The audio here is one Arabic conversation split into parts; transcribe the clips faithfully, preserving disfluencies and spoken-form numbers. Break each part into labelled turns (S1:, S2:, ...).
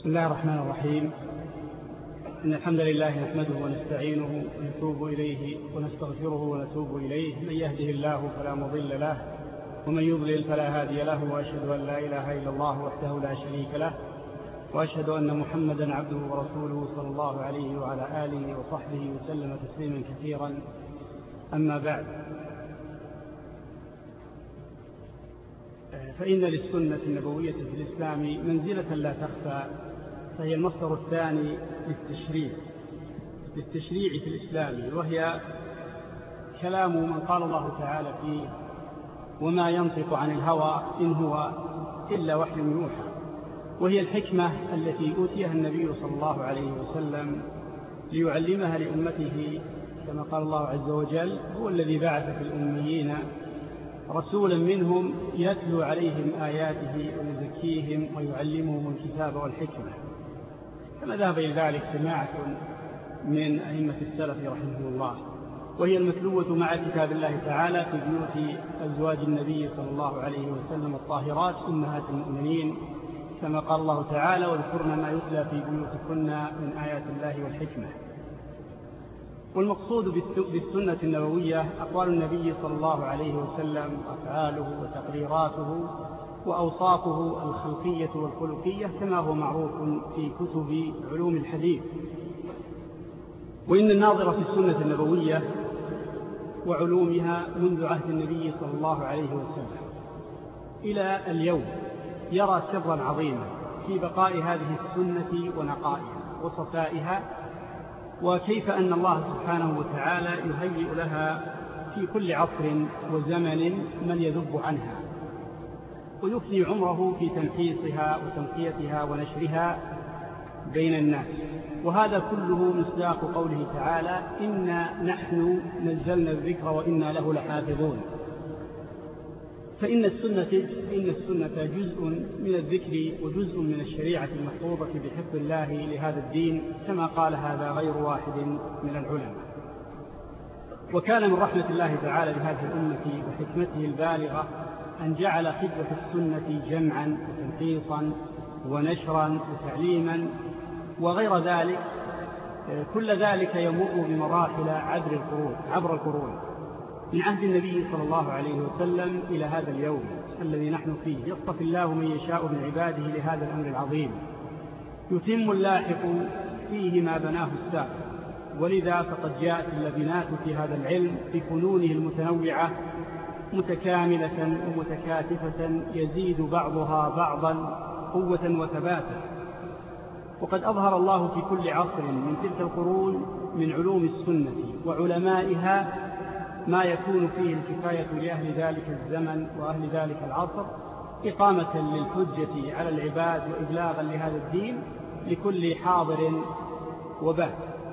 S1: بسم الله الرحمن الرحيم. إن الحمد لله نحمده ونستعينه ونتوب إليه ونستغفره ونتوب إليه. من يهده الله فلا مضل له ومن يضلل فلا هادي له، وأشهد أن لا إله إلا الله وحده لا شريك له، وأشهد أن محمدا عبده ورسوله صلى الله عليه وعلى آله وصحبه وسلم تسليما كثيرا. أما بعد، فإن للسنة النبوية في الإسلام منزلة لا تخفى، فهي المصدر الثاني للتشريع للتشريع في الإسلام، وهي كلام من قال الله تعالى فيه: وما ينطق عن الهوى إن هو إلا وحي يوحى. وهي الحكمة التي أوتيها النبي صلى الله عليه وسلم ليعلمها لأمته، كما قال الله عز وجل: هو الذي بعث في الأميين رسولا منهم يتلو عليهم آياته ويزكيهم ويعلمهم الكتاب والحكمة، كما ذهب إلى ذلك جماعة من أئمة السلف رحمه الله. وهي المتلوة مع كتاب الله تعالى في بيوت أزواج النبي صلى الله عليه وسلم الطاهرات أمهات المؤمنين، كما قال الله تعالى: واذكرن ما يتلى في بيوتكن من آيات الله والحكمة. والمقصود بالسنة النبوية أقوال النبي صلى الله عليه وسلم، أفعاله وتقريراته وأوصافه الخلقية والخلقية، كما هو معروف في كتب علوم الحديث. وإن الناظر في السنة النبوية وعلومها منذ عهد النبي صلى الله عليه وسلم إلى اليوم يرى سرا عظيما في بقاء هذه السنة ونقائها وصفائها، وكيف أن الله سبحانه وتعالى يهيئ لها في كل عصر وزمن من يذب عنها، ويفني عمره في تنحيصها وتنقيتها ونشرها بين الناس. وهذا كله مصداق قوله تعالى: إنا نحن نزلنا الذكر وإنا له لحافظون. فإن السنة, إن السنة جزء من الذكر وجزء من الشريعة المحفوظة بحفظ الله لهذا الدين، كما قال هذا غير واحد من العلماء. وكان من رحمة الله تعالى بهذه الأمة وحكمته البالغة أن جعل خدمة السنة جمعا وتنقيصا ونشرا وتعليما وغير ذلك، كل ذلك يمر بمراحل عبر القرون عبر القرون من عهد النبي صلى الله عليه وسلم إلى هذا اليوم الذي نحن فيه. يصطفي الله من يشاء من عباده لهذا الأمر العظيم، يتم اللاحق فيه ما بناه السابق. ولذا فقد جاءت اللبنات في هذا العلم بفنونه المتنوعة متكاملة ومتكاتفة، يزيد بعضها بعضا قوة وثباتا. وقد أظهر الله في كل عصر من تلك القرون من علوم السنة وعلمائها ما يكون فيه الكفاية لأهل ذلك الزمن وأهل ذلك العصر، إقامة للحجة على العباد وإبلاغا لهذا الدين لكل حاضر وباد.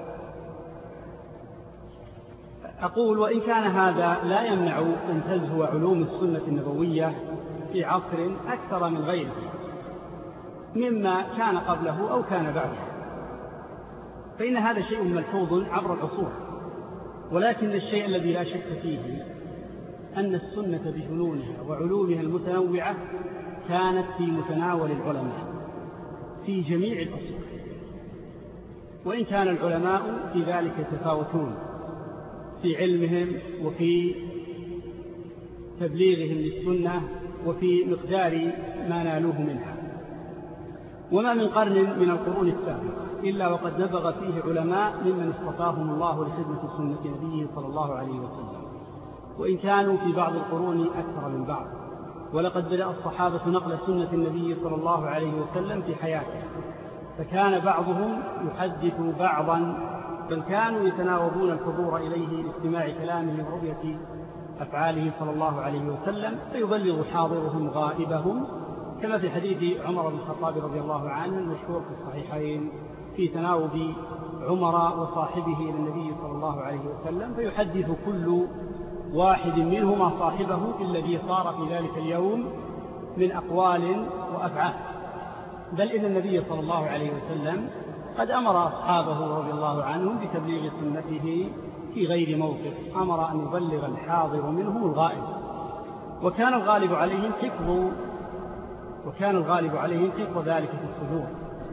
S1: أقول: وإن كان هذا لا يمنع أن تزهو علوم السنة النبوية في عصر أكثر من غيره مما كان قبله أو كان بعده، فإن هذا شيء ملحوظ عبر العصور. ولكن الشيء الذي لا شك فيه أن السنة بفنونها وعلومها المتنوعة كانت في متناول العلماء في جميع الأصول، وإن كان العلماء في ذلك يتفاوتون في علمهم وفي تبليغهم للسنة وفي مقدار ما نالوه منها. وما من قرن من القرون السابقة إلا وقد نبغ فيه علماء ممن اصطفاهم الله لخدمة سنة نبيه صلى الله عليه وسلم، وإن كانوا في بعض القرون أكثر من بعض. ولقد بدأ الصحابة نقل سنة النبي صلى الله عليه وسلم في حياته، فكان بعضهم يحدث بعضا، بل كانوا يتناوبون الحضور إليه لاستماع كلامه ورؤية أفعاله صلى الله عليه وسلم، فيبلغ حاضرهم غائبهم، كما في حديث عمر بن الخطاب رضي الله عنه المشهور في الصحيحين في تناوب عمر وصاحبه إلى النبي صلى الله عليه وسلم، فيحدث كل واحد منهما صاحبه الذي صار في ذلك اليوم من أقوال وأفعال. بل إن النبي صلى الله عليه وسلم قد أمر أصحابه رضي الله عنهم بتبليغ سنته في غير موقف، أمر أن يبلغ الحاضر منهم الغائب. وكان الغالب عليهم حفظ وكان الغالب عليهم حفظ ذلك في الصدور،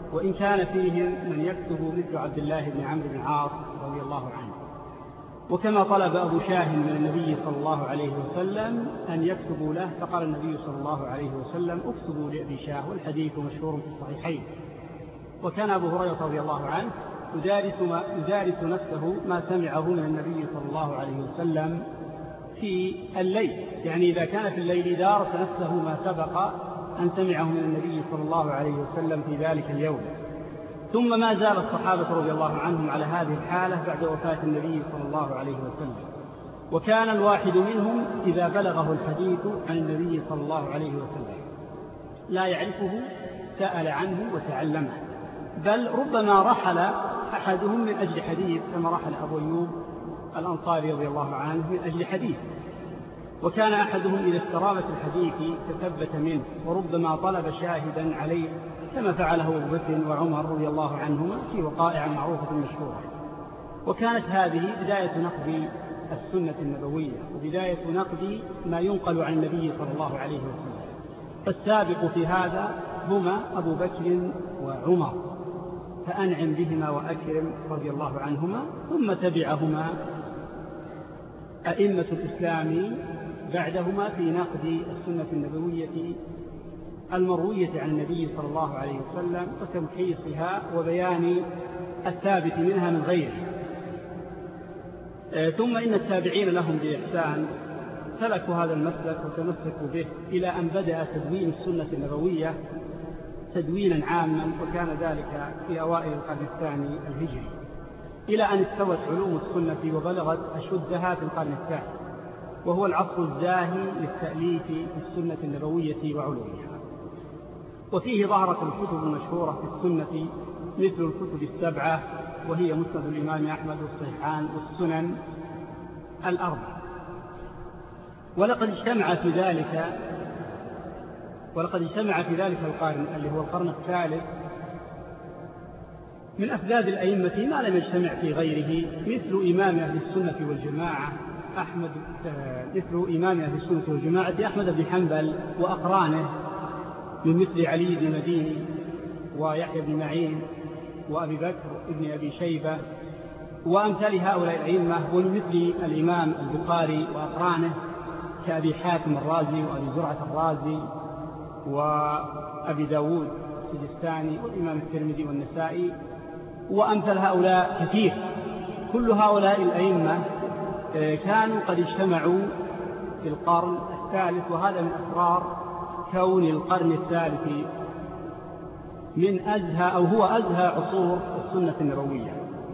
S1: وإن كان فيهم من يكتب مثل عبد الله بن عمرو بن العاص رضي الله عنه. وكما طلب أبو شاه من النبي صلى الله عليه وسلم أن يكتبوا له، فقال النبي صلى الله عليه وسلم اكتبوا لأبي شاه، والحديث مشهور في الصحيحين. وكان أبو هريرة رضي الله عنه يدارس, ما يدارس نفسه ما سمعه من النبي صلى الله عليه وسلم في الليل، يعني إذا كان في الليل دارس نفسه ما سبق أن سمعه من النبي صلى الله عليه وسلم في ذلك اليوم. ثم ما زال الصحابة رضي الله عنهم على هذه الحالة بعد وفاة النبي صلى الله عليه وسلم. وكان الواحد منهم إذا بلغه الحديث عن النبي صلى الله عليه وسلم لا يعرفه سأل عنه وتعلمه، بل ربما رحل أحدهم من أجل حديث، كما رحل أبو أيوب الأنصاري رضي الله عنه من أجل حديث. وكان أحدهم إذا استرابت الحديث تثبت منه، وربما طلب شاهدا عليه، كما فعله أبو بكر وعمر رضي الله عنهما في وقائع معروفة مشهورة. وكانت هذه بداية نقد السنة النبوية، وبداية نقد ما ينقل عن النبي صلى الله عليه وسلم. فالسابق في هذا هما أبو بكر وعمر، فأنعم بهما وأكرم رضي الله عنهما. ثم تبعهما أئمة الإسلام بعدهما في نقد السنة النبوية المروية عن النبي صلى الله عليه وسلم وتمحيصها وبيان الثابت منها من غيره. ثم إن التابعين لهم بإحسان سلكوا هذا المسلك وتمسكوا به إلى أن بدأ تدوين السنة النبوية تدوينا عاما، وكان ذلك في أوائل القرن الثاني الهجري، إلى أن استوت علوم السنة وبلغت أشدها في القرن الثالث، وهو العصر الزاهي للتأليف في السنة النبوية وعلومها. وفيه ظهرت الكتب المشهورة في السنة مثل الكتب السبعة، وهي مسند الإمام أحمد والصحيحان والسنن الأربع. ولقد اجتمع في ذلك ولقد اجتمع في ذلك القرن اللي هو القرن الثالث من أفذاذ الأئمة ما لم يجتمع في غيره، مثل إمام أهل السنة والجماعة أحمد مثل إمام أهل السنة والجماعة أحمد بن حنبل وأقرانه من مثل علي بن مديني ويحيى بن معين وأبي بكر ابن أبي شيبة وأمثال هؤلاء الأئمة، ومن مثل الإمام البخاري وأقرانه كأبي حاتم الرازي وأبي زرعة الرازي وأبي داود السجستاني والإمام الترمذي والنسائي وأمثال هؤلاء كثير. كل هؤلاء الأئمة كانوا قد اجتمعوا في القرن الثالث، وهذا من أسرار كون القرن الثالث من أزهى أو هو أزهى عصور السنة النبوية.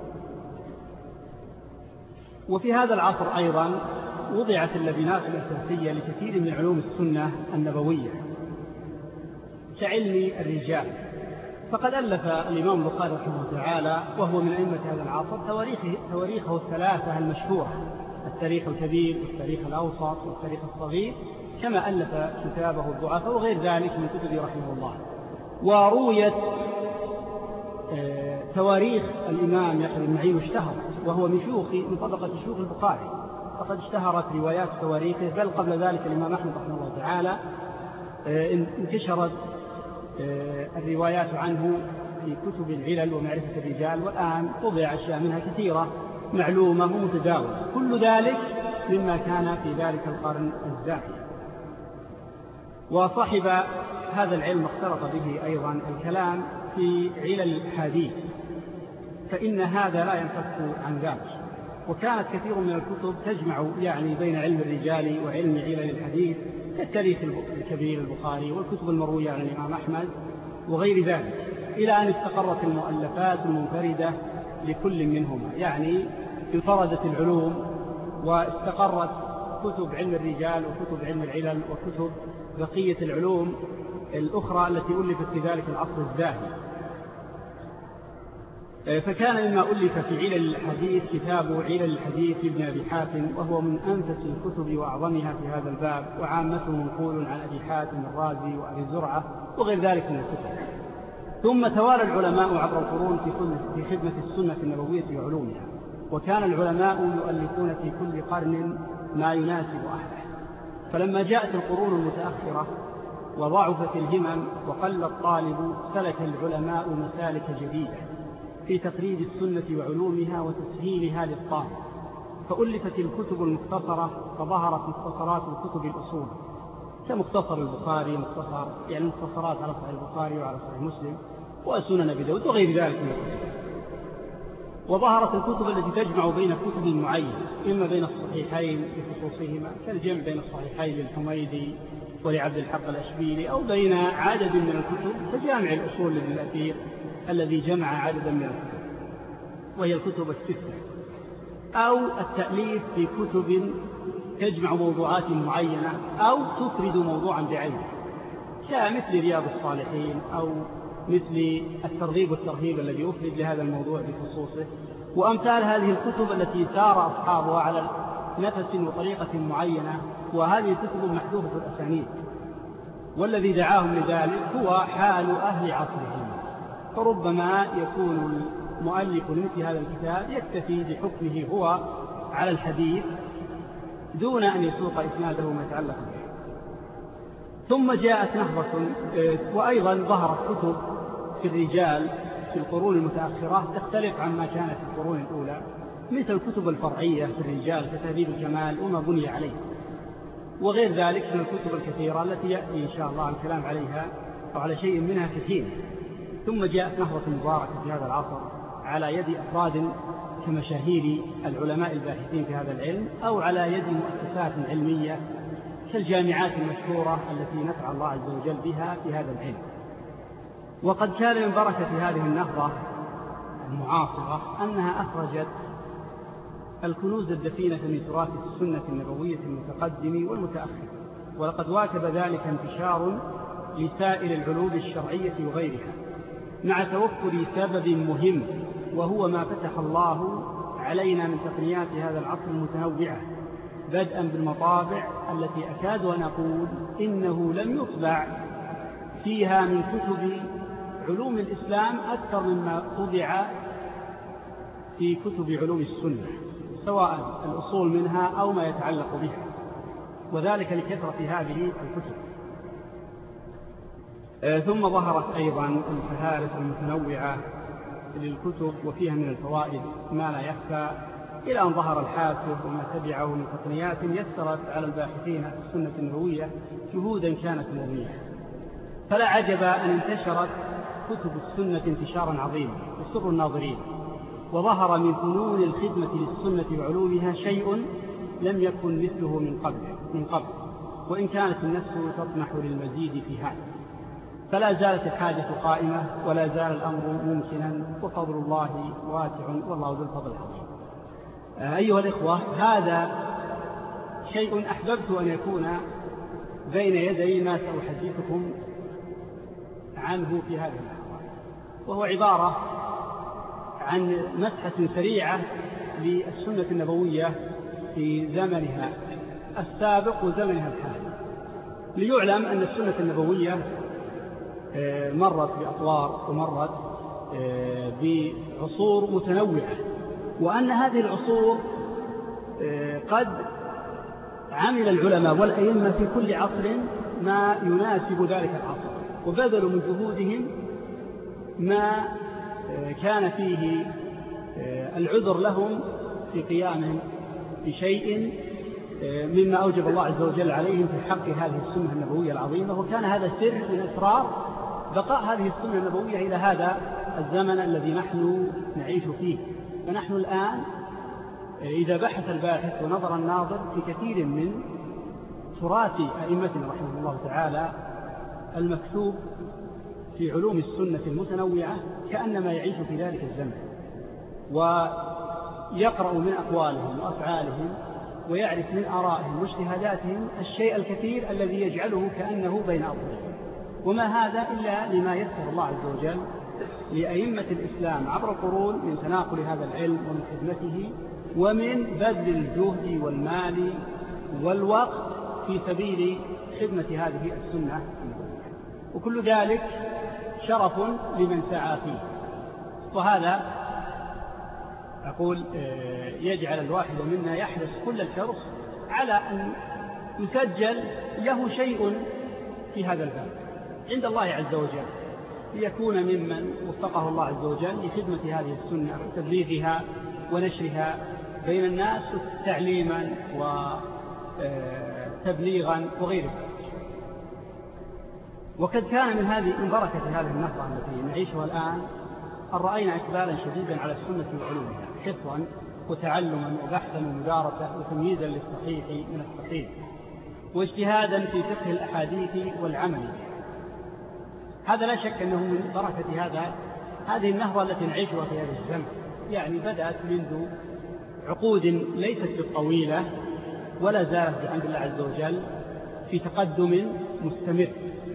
S1: وفي هذا العصر أيضا وضعت اللبنات الأساسية لكثير من علوم السنة النبوية كعلم الرجال. فقد ألف الإمام البخاري رحمه الله تعالى وهو من أئمة هذا العصر تواريخه, تواريخه الثلاثة المشهورة: التاريخ الكبير والتاريخ الأوسط والتاريخ الصغير، كما ألف كتابه الضعفاء وغير ذلك من كتبه رحمه الله. ورويت تواريخ الإمام يحيى بن معين اشتهرت، وهو من شيوخ من طبقة شيوخ البخاري، فقد اشتهرت روايات تواريخه. بل قبل ذلك الإمام أحمد رحمه الله تعالى انتشرت الروايات عنه في كتب العلل ومعرفة الرجال، والآن وضع أشياء منها كثيرة معلومة ومتداولة. كل ذلك مما كان في ذلك القرن الزاهي. وصاحب هذا العلم اختلط به أيضا الكلام في علل الحديث، فإن هذا لا ينفك عن ذلك. وكانت كثير من الكتب تجمع يعني بين علم الرجال وعلم علل الحديث، كالتاريخ الكبير البخاري والكتب المروية عن الإمام أحمد وغير ذلك، إلى أن استقرت المؤلفات المنفردة لكل منهما، يعني انفردت العلوم واستقرت كتب علم الرجال وكتب علم العلل وكتب بقية العلوم الأخرى التي ألفت في ذلك العصر الزاهي. فكان مما ألف في علل الحديث كتاب علل الحديث لابن أبي حاتم، وهو من أنفس الكتب وأعظمها في هذا الباب، وعامته منقول عن أبي حاتم الرازي وأبي زرعة وغير ذلك من الكتب. ثم توالى العلماء عبر القرون في خدمة السنة النبوية وعلومها، وكان العلماء يؤلفون في كل قرن ما يناسب أهله. فلما جاءت القرون المتأخرة وضعفت الهمم وقل الطالب سلك العلماء مسالك جديدة في تقريب السنة وعلومها وتسهيلها للطالب، فألفت الكتب المختصرة فظهرت مختصرات الكتب الأصول كمختصر البخاري، مختصر يعني مختصرات على صحيح البخاري وعلى صحيح مسلم وسنن أبي داود وغير ذلك من الكتب. وظهرت الكتب التي تجمع بين كتب معينة إما بين الصحيحين بخصوصهما كالجمع بين الصحيحين للحميدي ولعبد الحق الأشبيلي، أو بين عدد من الكتب كجامع الأصول للأثير الذي جمع عددا من الكتب وهي الكتب الستة، أو التأليف في كتب تجمع موضوعات معينة أو تفرد موضوعا بعينه كمثل رياض الصالحين أو مثل الترغيب والترهيب الذي أفرد لهذا الموضوع بخصوصه، وأمثال هذه الكتب التي سار أصحابها على نفس وطريقة معينة، وهذه الكتب محذوفة الأسانيد، والذي دعاهم لذلك هو حال أهل عصرهم، فربما يكون المؤلف لمثل هذا الكتاب يكتفي بحكمه هو على الحديث دون أن يسوق إسناده ما يتعلق به. ثم جاءت نهضة، وأيضا ظهرت كتب في الرجال في القرون المتأخرة تختلف عما كانت في القرون الأولى، مثل الكتب الفرعية في الرجال كتهذيب الكمال وما بني عليه، وغير ذلك من الكتب الكثيرة التي يأتي إن شاء الله الكلام عليها أو على شيء منها كثير. ثم جاءت نهضة مباركة في هذا العصر على يد أفراد كمشاهير العلماء الباحثين في هذا العلم، أو على يد مؤسسات علمية كالجامعات المشهورة التي نفع الله عز وجل بها في هذا العلم. وقد كان من بركة هذه النهضة المعاصرة أنها أخرجت الكنوز الدفينة من تراث السنة النبوية المتقدم والمتأخر، ولقد واكب ذلك انتشار لسائر العلوم الشرعية وغيرها، مع توفر سبب مهم وهو ما فتح الله علينا من تقنيات هذا العصر المتنوعة، بدءا بالمطابع التي أكاد أن أقول إنه لم يطبع فيها من كتب علوم الإسلام أكثر مما طبع في كتب علوم السنة، سواء الأصول منها أو ما يتعلق بها، وذلك لكثرة هذه الكتب. ثم ظهرت أيضا الفهارس المتنوعة للكتب وفيها من الفوائد ما لا يخفى، إلى أن ظهر الحاسب وما تبعه من تقنيات يسرت على الباحثين في السنة النبوية جهودا كانت مضنية. فلا عجب أن انتشرت كتب السنة انتشارا عظيما يسر الناظرين، وظهر من فنون الخدمة للسنة وعلومها شيء لم يكن مثله من قبل من قبل وإن كانت النفس تطمح للمزيد في هذا، فلا زالت الحاجة قائمة ولا زال الأمر ممكنا، وفضل الله واسع والله ذو الفضل العظيم. أيها الإخوة، هذا شيء أحببت أن يكون بين يدي ما سأحدثكم عنه في هذه اللحظة، وهو عبارة عن مسحة سريعة للسنة النبوية في زمنها السابق وزمنها الحالي، ليعلم أن السنة النبوية مرت بأطوار ومرت بعصور متنوعة، وأن هذه العصور قد عمل العلماء والأئمة في كل عصر ما يناسب ذلك العصر، وبذلوا من جهودهم ما كان فيه العذر لهم في قيامهم بشيء مما أوجب الله عز وجل عليهم في حق هذه السنة النبوية العظيمة. وكان هذا سر من أسرار بقاء هذه السنة النبوية إلى هذا الزمن الذي نحن نعيش فيه. فنحن الآن إذا بحث الباحث ونظر الناظر في كثير من تراث أئمتنا رحمه الله تعالى المكتوب في علوم السنة المتنوعة كأنما يعيش في ذلك الزمن، ويقرأ من أقوالهم وأفعالهم ويعرف من آرائهم واجتهاداتهم الشيء الكثير الذي يجعله كأنه بين أظهرهم. وما هذا إلا لما يسر الله عز وجل لأئمة الإسلام عبر القرون من تناقل هذا العلم ومن خدمته ومن بذل الجهد والمال والوقت في سبيل خدمة هذه السنة، وكل ذلك شرف لمن سعى فيه. وهذا أقول يجعل الواحد منا يحرص كل الحرص على أن يسجل له شيء في هذا الباب عند الله عز وجل، ليكون ممن وفقه الله عز وجل لخدمة هذه السنة وتبليغها ونشرها بين الناس تعليما وتبليغا وغير ذلك. وقد كان من هذه من بركة هذه النهضة التي نعيشها الآن أن رأينا إقبالا شديدا على السنة وعلومها حفظا وتعلما وبحثا ومدارسة وتمييزا للصحيح من الصحيح واجتهادا في فقه الأحاديث والعمل. هذا لا شك أنه من بركة هذا هذه النهضة التي نعيشها في هذا الزمن، يعني بدأت منذ عقود ليست بالطويلة ولا زالت بحمد الله عز وجل في تقدم مستمر.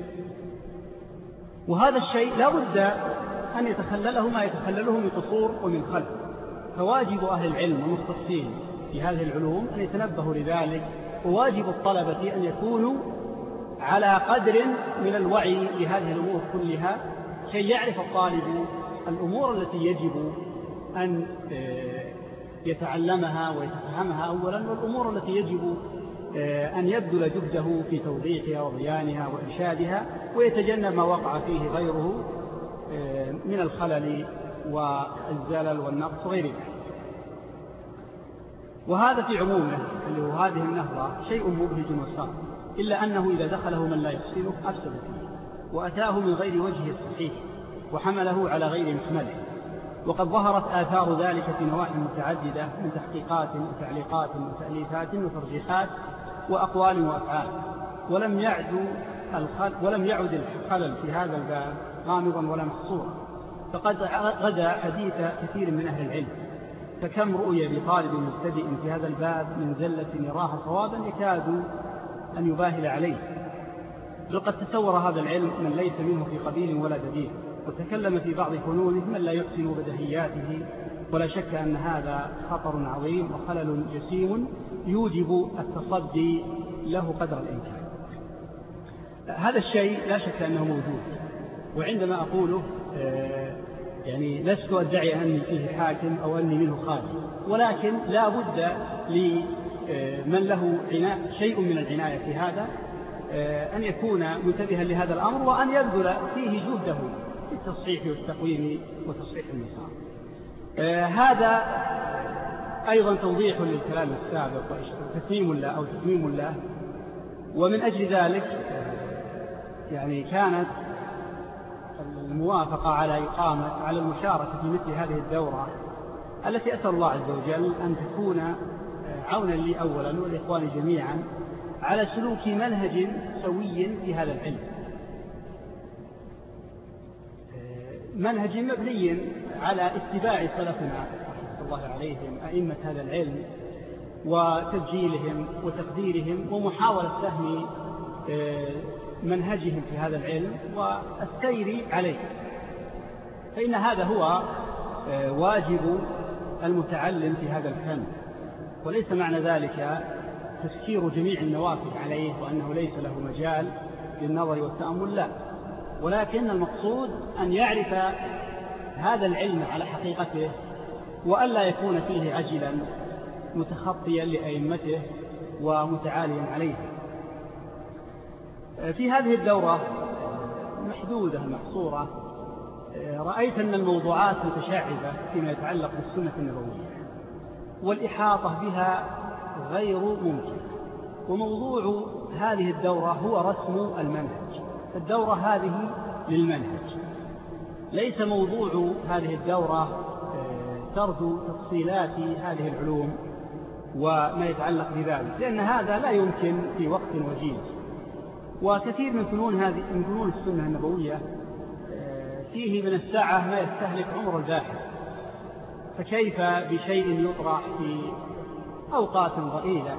S1: وهذا الشيء لا بد أن يتخلله ما يتخلله من قصور ومن خلف، فواجب أهل العلم والمختصين في هذه العلوم أن يتنبهوا لذلك، وواجب الطلبة أن يكونوا على قدر من الوعي لهذه الأمور كلها كي يعرف الطالب الأمور التي يجب أن يتعلمها ويتفهمها أولا، والأمور التي يجب أن يبذل جهده في توضيحها وبيانها وإرشادها ويتجنب ما وقع فيه غيره من الخلل والزلل والنقص وغير ذلك. وهذا في عمومه اللي هو هذه النهضة شيء مبهج وصعب، إلا أنه إذا دخله من لا يحسنه أفسد فيه وأتاه من غير وجهه الصحيح وحمله على غير محمله. وقد ظهرت آثار ذلك في نواحي متعددة من تحقيقات وتعليقات وتأليفات وترجيحات وأقوال وأفعال، ولم يعد الخل ولم يعد الخلل في هذا الباب غامضا ولا محصورا، فقد غدا حديث كثير من أهل العلم، فكم رؤي بطالب مبتدئ في هذا الباب من زلة يراها صوابا يكاد أن يباهل عليه. لقد تصور هذا العلم من ليس منه في قبيل ولا دليل، وتكلم في بعض فنونه من لا يحسن بدهياته، ولا شك أن هذا خطر عظيم وخلل جسيم يوجب التصدي له قدر الإمكان. هذا الشيء لا شك أنه موجود، وعندما أقوله يعني لست أدعي أني فيه حاكم أو أني منه خالي، ولكن لا بد لمن له شيء من العناية في هذا أن يكون منتبها لهذا الأمر، وأن يبذل فيه جهده في التصحيح والتقويم وتصحيح المسار. هذا أيضا توضيح للكلام السابق وتتميم له أو تتميم له. ومن أجل ذلك يعني كانت الموافقة على إقامة على المشاركة في مثل هذه الدورة التي أسأل الله عز وجل أن تكون عونا لي أولا والإخوان جميعا على سلوك منهج سوي في هذا العلم، منهج مبني على اتباع سلفنا رحمة الله عليهم أئمة هذا العلم وتسجيلهم وتقديرهم ومحاولة فهم منهجهم في هذا العلم والسير عليه، فإن هذا هو واجب المتعلم في هذا الفن، وليس معنى ذلك تسكير جميع النوافذ عليه وأنه ليس له مجال للنظر والتأمل، لا، ولكن المقصود أن يعرف هذا العلم على حقيقته وألا يكون فيه عجلا متخطيا لأئمته ومتعاليا عليه. في هذه الدورة محدودة محصورة رأيت أن الموضوعات متشعبة فيما يتعلق بالسنة النبوية والإحاطة بها غير ممكن، وموضوع هذه الدورة هو رسم المنهج. الدورة هذه للمنهج، ليس موضوع هذه الدورة سرد تفصيلات هذه العلوم وما يتعلق بذلك، لأن هذا لا يمكن في وقت وجيز. وكثير من فنون هذه من فنون السنة النبوية فيه من الساعة ما يستهلك عمر الباحث، فكيف بشيء يطرح في أوقات ضئيلة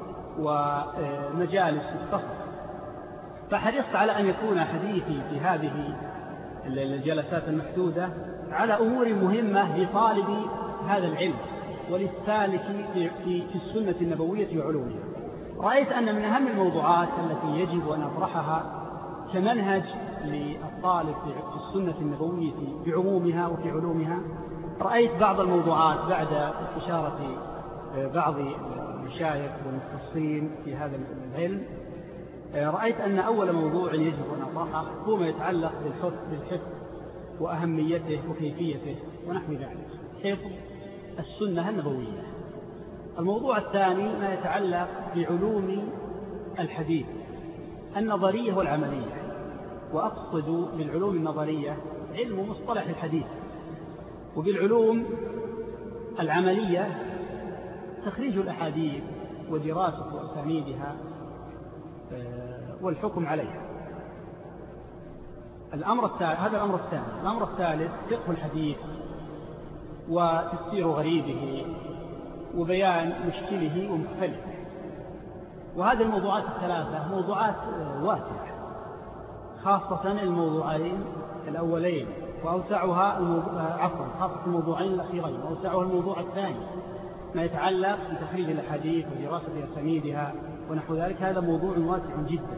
S1: ومجالس مختصرة؟ فحرصت على أن يكون حديثي في هذه الجلسات المحدودة على أمور مهمة لطالب هذا العلم وللسالك في, في, في السنة النبوية وعلومها. رأيت أن من أهم الموضوعات التي يجب أن أطرحها كمنهج للطالب في السنة النبوية بعمومها وفي علومها، رأيت بعض الموضوعات بعد استشارة بعض المشايخ والمختصين في هذا العلم رأيت أن أول موضوع يجب أن أطرحه هو ما يتعلق بالحفظ بالحفظ وأهميته وكيفيته ونحو ذلك، حفظ السنة النبوية. الموضوع الثاني ما يتعلق بعلوم الحديث النظرية والعملية، وأقصد بالعلوم النظرية علم مصطلح الحديث، وبالعلوم العملية تخريج الأحاديث ودراسة أسانيدها والحكم عليها. الأمر الثالث هذا الأمر الثاني. الأمر الثالث فقه الحديث وتفسير غريبه وبيان مشكله ومختلفه. وهذه الموضوعات الثلاثة موضوعات واسعة، خاصة الموضوعين الأولين وأوسعها الموضوع عفوا خاصة الموضوعين الأخيرين وأوسعها الموضوع الثاني ما يتعلق بتخريج الأحاديث ودراسة أسانيدها ونحو ذلك. هذا موضوع واسع جدا،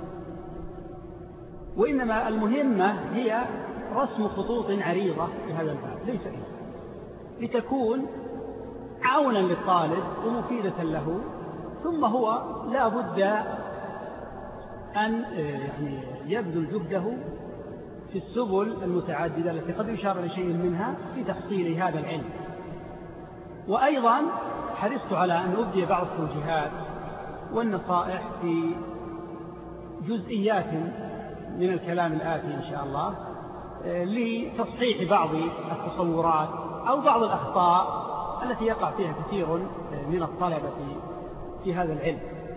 S1: وإنما المهمة هي رسم خطوط عريضة في هذا الباب ليس إلا لتكون عونا للطالب ومفيدة له، ثم هو لا بد أن يعني يبذل جهده في السبل المتعددة التي قد يشار لشيء منها في تحصيل هذا العلم. وأيضا حرصت على أن أبدي بعض التوجيهات والنصائح في جزئيات من الكلام الآتي إن شاء الله لتصحيح بعض التصورات أو بعض الأخطاء التي يقع فيها كثير من الطلبة في هذا العلم.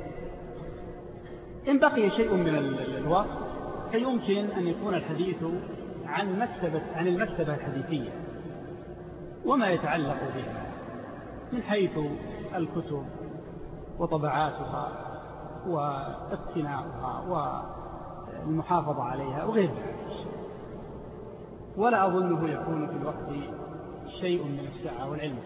S1: إن بقي شيء من الوقت فيمكن أن يكون الحديث عن مكتبة عن المكتبة الحديثية وما يتعلق بها من حيث الكتب وطبعاتها واقتناؤها والمحافظة عليها وغير ذلك، ولا أظنه يكون في الوقت شيء من السعة والعلم.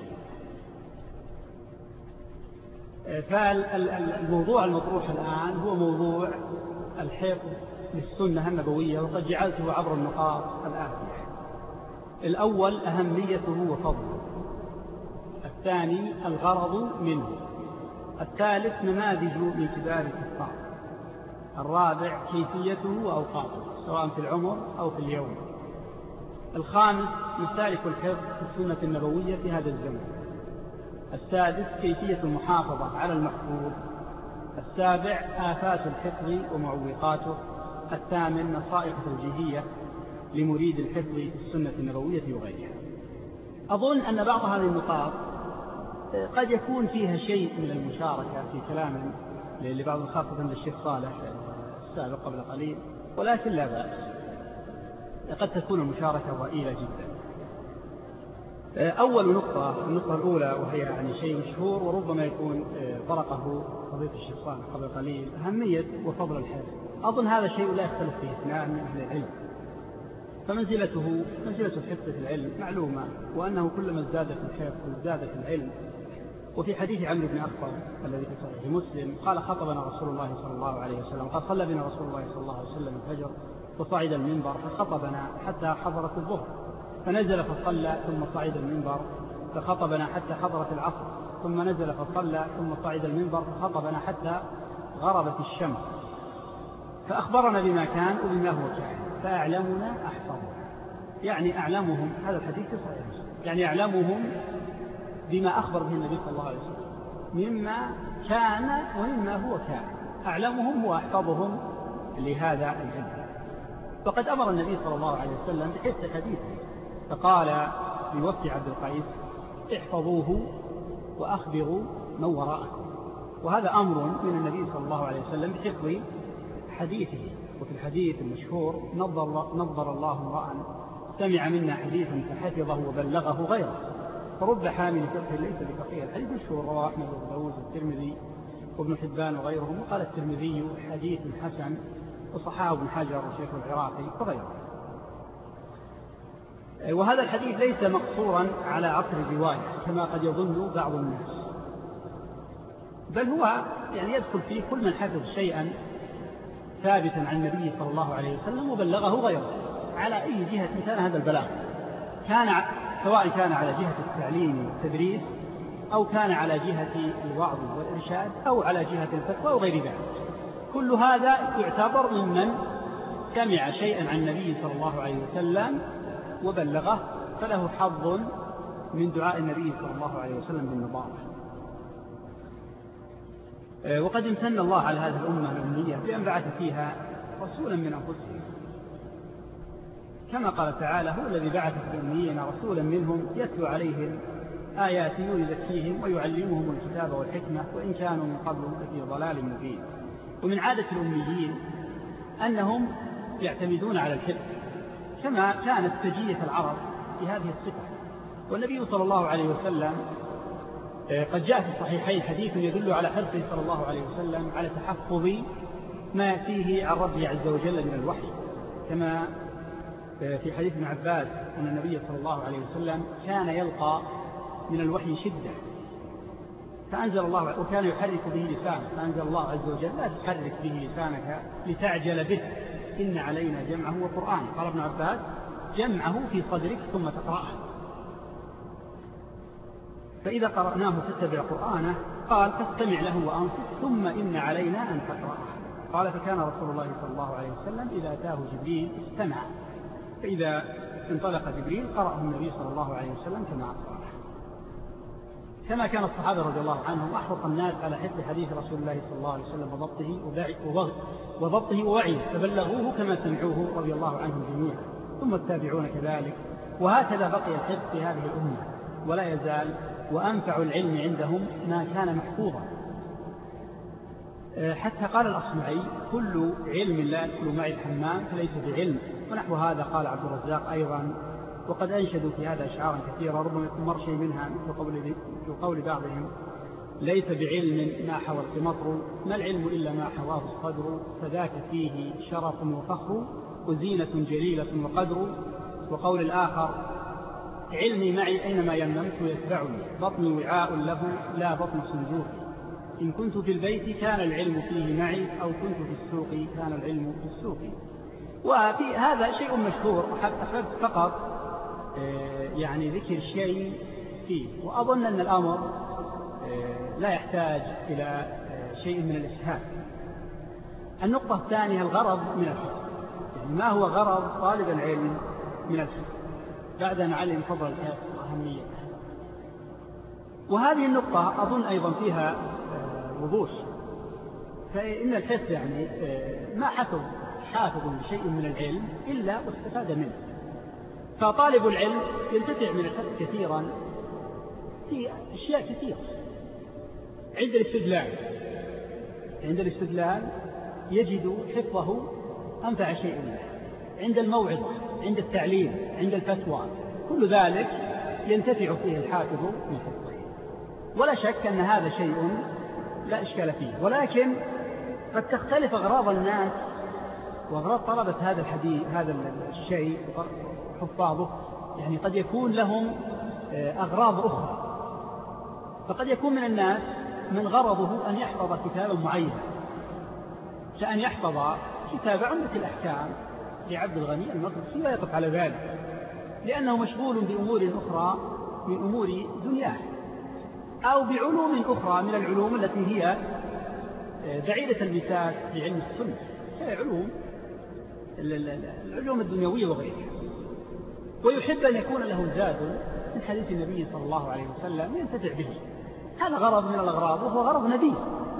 S1: فالموضوع المطروح الآن هو موضوع الحفظ للسنة النبوية، وقد جعلته عبر النقاط الآتية. الأول أهميته وفضله، الثاني الغرض منه، الثالث نماذج من كبار الكفار، الرابع كيفيته وأوقاته سواء في العمر أو في اليوم، الخامس مسالك الحفظ في السنة النبوية في هذا الزمن، السادس كيفية المحافظة على المحفوظ، السابع آفات الحفظ ومعوقاته، الثامن نصائح توجيهية لمريد الحفظ في السنة النبوية وغيرها. أظن أن بعض هذه النقاط قد يكون فيها شيء من المشاركة في كلام لبعض خاصة للشيخ صالح السابق قبل قليل، ولكن لا بأس، قد تكون المشاركة ضئيلة جدا. أول نقطة النقطة الأولى وهي يعني شيء مشهور وربما يكون طرقه فضيلة الشيخ صالح قبل قليل، أهمية وفضل الحفظ. أظن هذا شيء لا يختلف فيه اثنان من أهل العلم، فمنزلته منزلة الحفظ في العلم معلومة، وأنه كلما ازداد في الحفظ ازداد في العلم. وفي حديث عمرو بن أخطب الذي في صحيح مسلم قال خطبنا رسول الله صلى الله عليه وسلم، قال صلى بنا رسول الله صلى الله عليه وسلم الفجر وصعد المنبر فخطبنا حتى حضرت الظهر، فنزل فصلى ثم صعد المنبر فخطبنا حتى حضرت العصر، ثم نزل فصلى ثم صعد المنبر فخطبنا حتى غربت الشمس، فأخبرنا بما كان وبما هو كان، فأعلمنا أحفظنا. يعني أعلمهم، هذا الحديث صحيح، يعني أعلمهم بما أخبر به النبي صلى الله عليه وسلم مما كان ومما هو كان، أعلمهم وأحفظهم لهذا العلم. فقد أمر النبي صلى الله عليه وسلم بحفظ حديثه، فقال لوفد عبد القيس احفظوه وأخبروا من وراءكم، وهذا أمر من النبي صلى الله عليه وسلم بحفظ حديثه. وفي الحديث المشهور نظر, نظر الله امرأ سمع منا حديثا فحفظه وبلغه غيره، فرب حامل فقه ليس بفقيه. الحديث مشهور رواه أحمد وأبو داود والترمذي وابن حبان وغيرهم، وقال الترمذي حديث حسن، وصححه ابن حجر والشيخ العراقي وغيره. وهذا الحديث ليس مقصورا على عصر الرواية كما قد يظن بعض الناس، بل هو يعني يدخل فيه كل من حفظ شيئا ثابتا عن النبي صلى الله عليه وسلم وبلغه غيره على أي جهة كان هذا البلاغ، كان سواء كان على جهة التعليم والتدريس أو كان على جهة الوعظ والإرشاد أو على جهة الفتوى أو غير ذلك. كل هذا يعتبر ممن سمع شيئا عن النبي صلى الله عليه وسلم وبلغه، فله حظ من دعاء النبي صلى الله عليه وسلم بالنظارة. وقد امتن الله على هذه الأمة الأمية بأن بعث فيها رسولا من أنفسهم، كما قال تعالى: هو الذي بعث في الأميين رسولا منهم يتلو عليهم آياته ويزكيهم ويعلمهم الكتاب والحكمة وإن كانوا من قبل في ضلال مبين. ومن عادة الأميين أنهم يعتمدون على الحفظ، كما كانت سجية العرب في هذه الصفة. والنبي صلى الله عليه وسلم قد جاء في الصحيحين حديث يدل على حرصه صلى الله عليه وسلم على تحفظ ما يأتيه عن ربه عز وجل من الوحي، كما في حديث ابن عباس أن النبي صلى الله عليه وسلم كان يلقى من الوحي شدة، فأنزل الله وكان يحرك به لسانه، فأنزل الله عز وجل: لا تحرك به لسانك لتعجل به إن علينا جمعه وقرآنه. قال ابن عباس: جمعه في صدرك ثم تقرأه، فإذا قرأناه تتبع قرآنه. قال: فاستمع له وأنصت ثم إن علينا أن تقرأه. قال: فكان رسول الله صلى الله عليه وسلم إذا أتاه جبريل استمع، فإذا انطلق جبريل قرأه النبي صلى الله عليه وسلم كما أقرأه. كما كان الصحابة رضي الله عنهم أحرص الناس على حفظ حديث رسول الله صلى الله عليه وسلم وضبطه وضبطه ووعيه، فبلغوه كما سمعوه رضي الله عنهم جميعا، ثم التابعون كذلك. وهكذا بقي الحفظ في هذه الأمة ولا يزال، وأنفع العلم عندهم ما كان محفوظا. حتى قال الأصمعي: كل علم لا يدخل معي الحمام فليس بعلم. ونحو هذا قال عبد الرزاق أيضا. وقد أنشدوا في هذا أشعارا كثيرة، ربما يكون مر شيء منها في قول بعضهم: ليس بعلم ما حوى القمطر، ما العلم إلا ما حواه الصدر، فذاك فيه شرف وفخر وزينة جليلة وقدر. وقول الآخر: علمي معي أينما ينمت يتبعني، بطني وعاء له لا بطن صندوق، إن كنت في البيت كان العلم فيه معي، أو كنت في السوق كان العلم في السوق. وفي هذا شيء مشهور، أحببت فقط يعني ذكر شيء فيه، وأظن أن الأمر لا يحتاج إلى شيء من الإسهال. النقطة الثانية: الغرض من الحفظ، يعني ما هو غرض طالب العلم من الحفظ بعد أن علم فضل الحفظ وأهميته. وهذه النقطة أظن أيضا فيها وضوح، فإن الحفظ يعني ما حفظ حافظ بشيء من العلم إلا واستفاد منه. فطالب العلم ينتفع من الحفظ كثيرا في أشياء كثيرة. عند الاستدلال عند الاستدلال يجد حفظه أنفع شيء له، عند الموعظة، عند التعليم، عند الفتوى، كل ذلك ينتفع فيه الحافظ من حفظه. ولا شك أن هذا شيء لا إشكال فيه، ولكن قد تختلف أغراض الناس وأغراض طلبة هذا الحديث هذا الشيء حفاظه، يعني قد يكون لهم أغراض أخرى. فقد يكون من الناس من غرضه أن يحفظ كتابا معين، كأن يحفظ كتاب عمدة الأحكام لعبد الغني المقدسي ويقف على ذلك، لأنه مشغول بأمور أخرى من أمور دنياه، أو بعلوم أخرى من العلوم التي هي بعيدة المساس بعلم السنة، علوم العلوم الدنيوية وغيرها. ويحب أن يكون له زاد من حديث النبي صلى الله عليه وسلم ينتفع به. هذا غرض من الأغراض، وهو غرض نبيل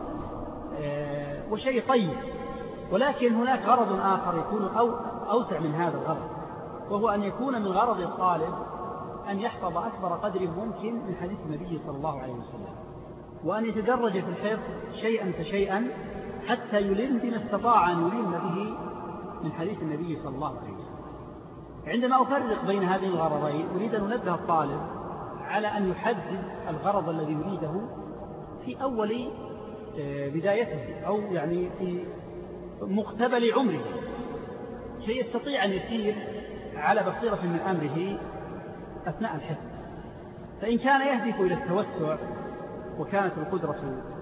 S1: وشيء طيب. ولكن هناك غرض آخر يكون أو أوسع من هذا الغرض، وهو أن يكون من غرض الطالب أن يحفظ أكبر قدر ممكن من حديث النبي صلى الله عليه وسلم، وأن يتدرج في الحفظ شيئا فشيئا حتى يلم بما استطاع أن يلم به من حديث النبي صلى الله عليه وسلم. عندما أفرق بين هذين الغرضين أريد أن ننبه الطالب على أن يحدد الغرض الذي يريده في أول بدايته، أو يعني في مقتبل عمره، شيء يستطيع أن يسير على بصيرة من أمره أثناء الحفظ. فإن كان يهدف إلى التوسع وكانت القدرة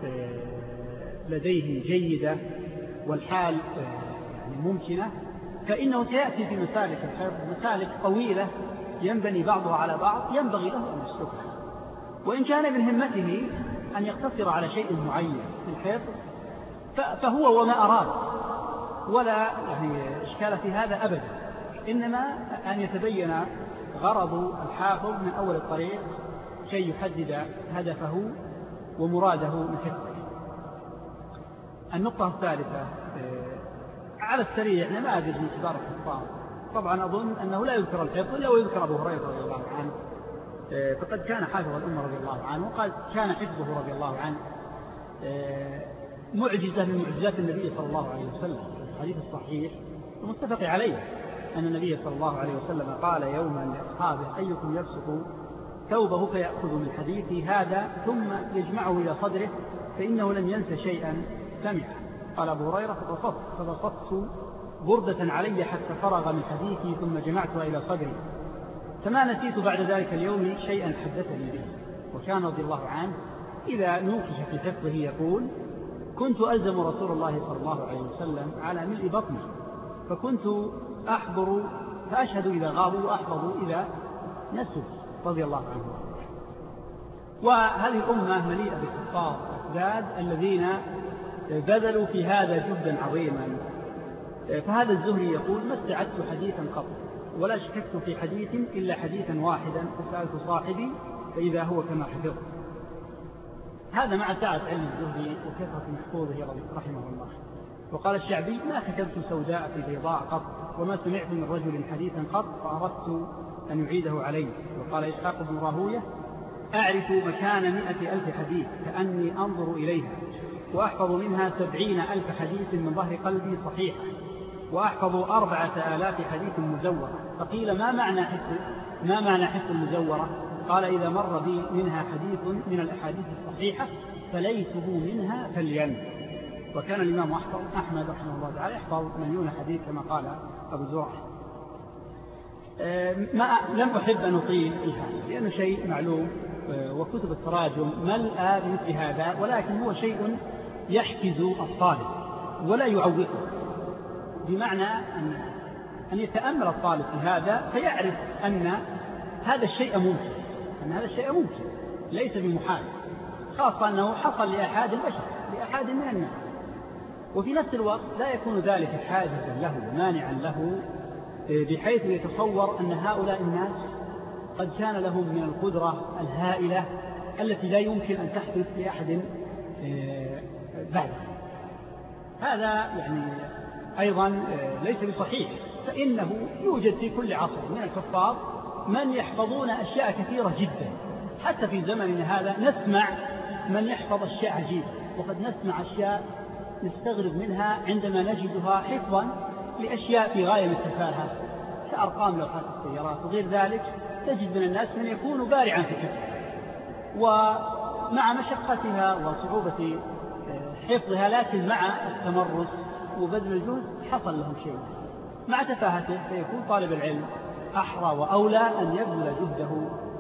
S1: لديه جيدة والحال يعني ممكنة، فإنه سيأتي في مسالك الحفظ مسالك طويلة ينبني بعضها على بعض ينبغي له أن يسلكها. وإن كان من همته أن يقتصر على شيء معين في الحفظ، فهو وما أراد، ولا يعني إشكال في هذا أبدا، إنما أن يتبين غرض الحافظ من أول الطريق كي يحدد هدفه ومراده من حفظه. النقطة الثالثة على السريع، أنا ما أدري من كبار الحفاظ، طبعا أظن أنه لا يذكر الحفظ إلا ويذكر أبو هريرة رضي الله عنه، فقد كان حافظ الأمة رضي الله عنه، وقد كان حفظه رضي الله عنه معجزة من معجزات النبي صلى الله عليه وسلم. الحديث الصحيح المتفق عليه أن النبي صلى الله عليه وسلم قال يوما لأصحابه: أيكم يبسط ثوبه فيأخذ من حديثي هذا ثم يجمعه إلى صدره فإنه لم ينس شيئا سمعه. قال أبو هريرة: فبسطت فبسطت بردة علي حتى فرغ من حديثي ثم جمعتها إلى صدري، فما نسيت بعد ذلك اليوم شيئا حدثني به. وكان رضي الله عنه إذا نوقش في حفظه يقول: كنت ألزم رسول الله صلى الله عليه وسلم على ملء بطني، فكنت أحضر فأشهد إذا غابوا وأحفظ إذا نسوا، رضي الله عنه. وهذه الأمة مليئة بالحفاظ الأسداد الذين بذلوا في هذا جهدا عظيما. فهذا الزهري يقول: ما استعدت حديثا قط ولا شككت في حديث إلا حديثا واحدا فسألت صاحبي فإذا هو كما حفظت. هذا مع سعة علم الزهري وكثرة محفوظه رحمه الله. وقال الشعبي: ما كتبت سوداء في بيضاء قط وما سمعت من رجل حديثا قط فأردت أن يعيده علي. وقال إسحاق بن راهوية: أعرف مكان مئة ألف حديث كأني أنظر إليها، وأحفظ منها سبعين ألف حديث من ظهر قلبي صحيحة، وأحفظ أربعة آلاف حديث مزورة. فقيل: ما معنى حفظ ما معنى حفظ المزورة؟ قال: إذا مر بي منها حديث من الأحاديث الصحيحة فليته منها فلين. وكان الإمام أحمد رحمه الله تعالى يحفظ مليون حديث كما قال أبو زرعة. ما لم أحب أن أطيل فيها لأنه شيء معلوم، وكتب التراجم ملأى بمثل هذا، ولكن هو شيء يحفز الطالب ولا يعوقه، بمعنى أن أن يتأمل الطالب في هذا فيعرف أن هذا الشيء ممكن، أن هذا الشيء ممكن ليس بمحال، خاصة أنه حصل لأحد البشر لأحد من الناس، وفي نفس الوقت لا يكون ذلك حاجزا له مانعا له بحيث يتصور أن هؤلاء الناس قد كان لهم من القدرة الهائلة التي لا يمكن أن تحدث لأحد بعد. هذا يعني أيضا ليس بصحيح، فإنه يوجد في كل عصر من الحفاظ من يحفظون أشياء كثيرة جدا. حتى في زمننا هذا نسمع من يحفظ أشياء عجيبة، وقد نسمع أشياء نستغرب منها عندما نجدها حفظا لأشياء في غاية من التفاهة كأرقام لوحات السيارات وغير ذلك. تجد من الناس من يكون بارعا في حفظها، ومع مشقتها وصعوبة حفظها لكن مع التمرس وبذل الجهد حصل لهم شيء. مع تفاهته فيكون طالب العلم أحرى وأولى أن يبذل جهده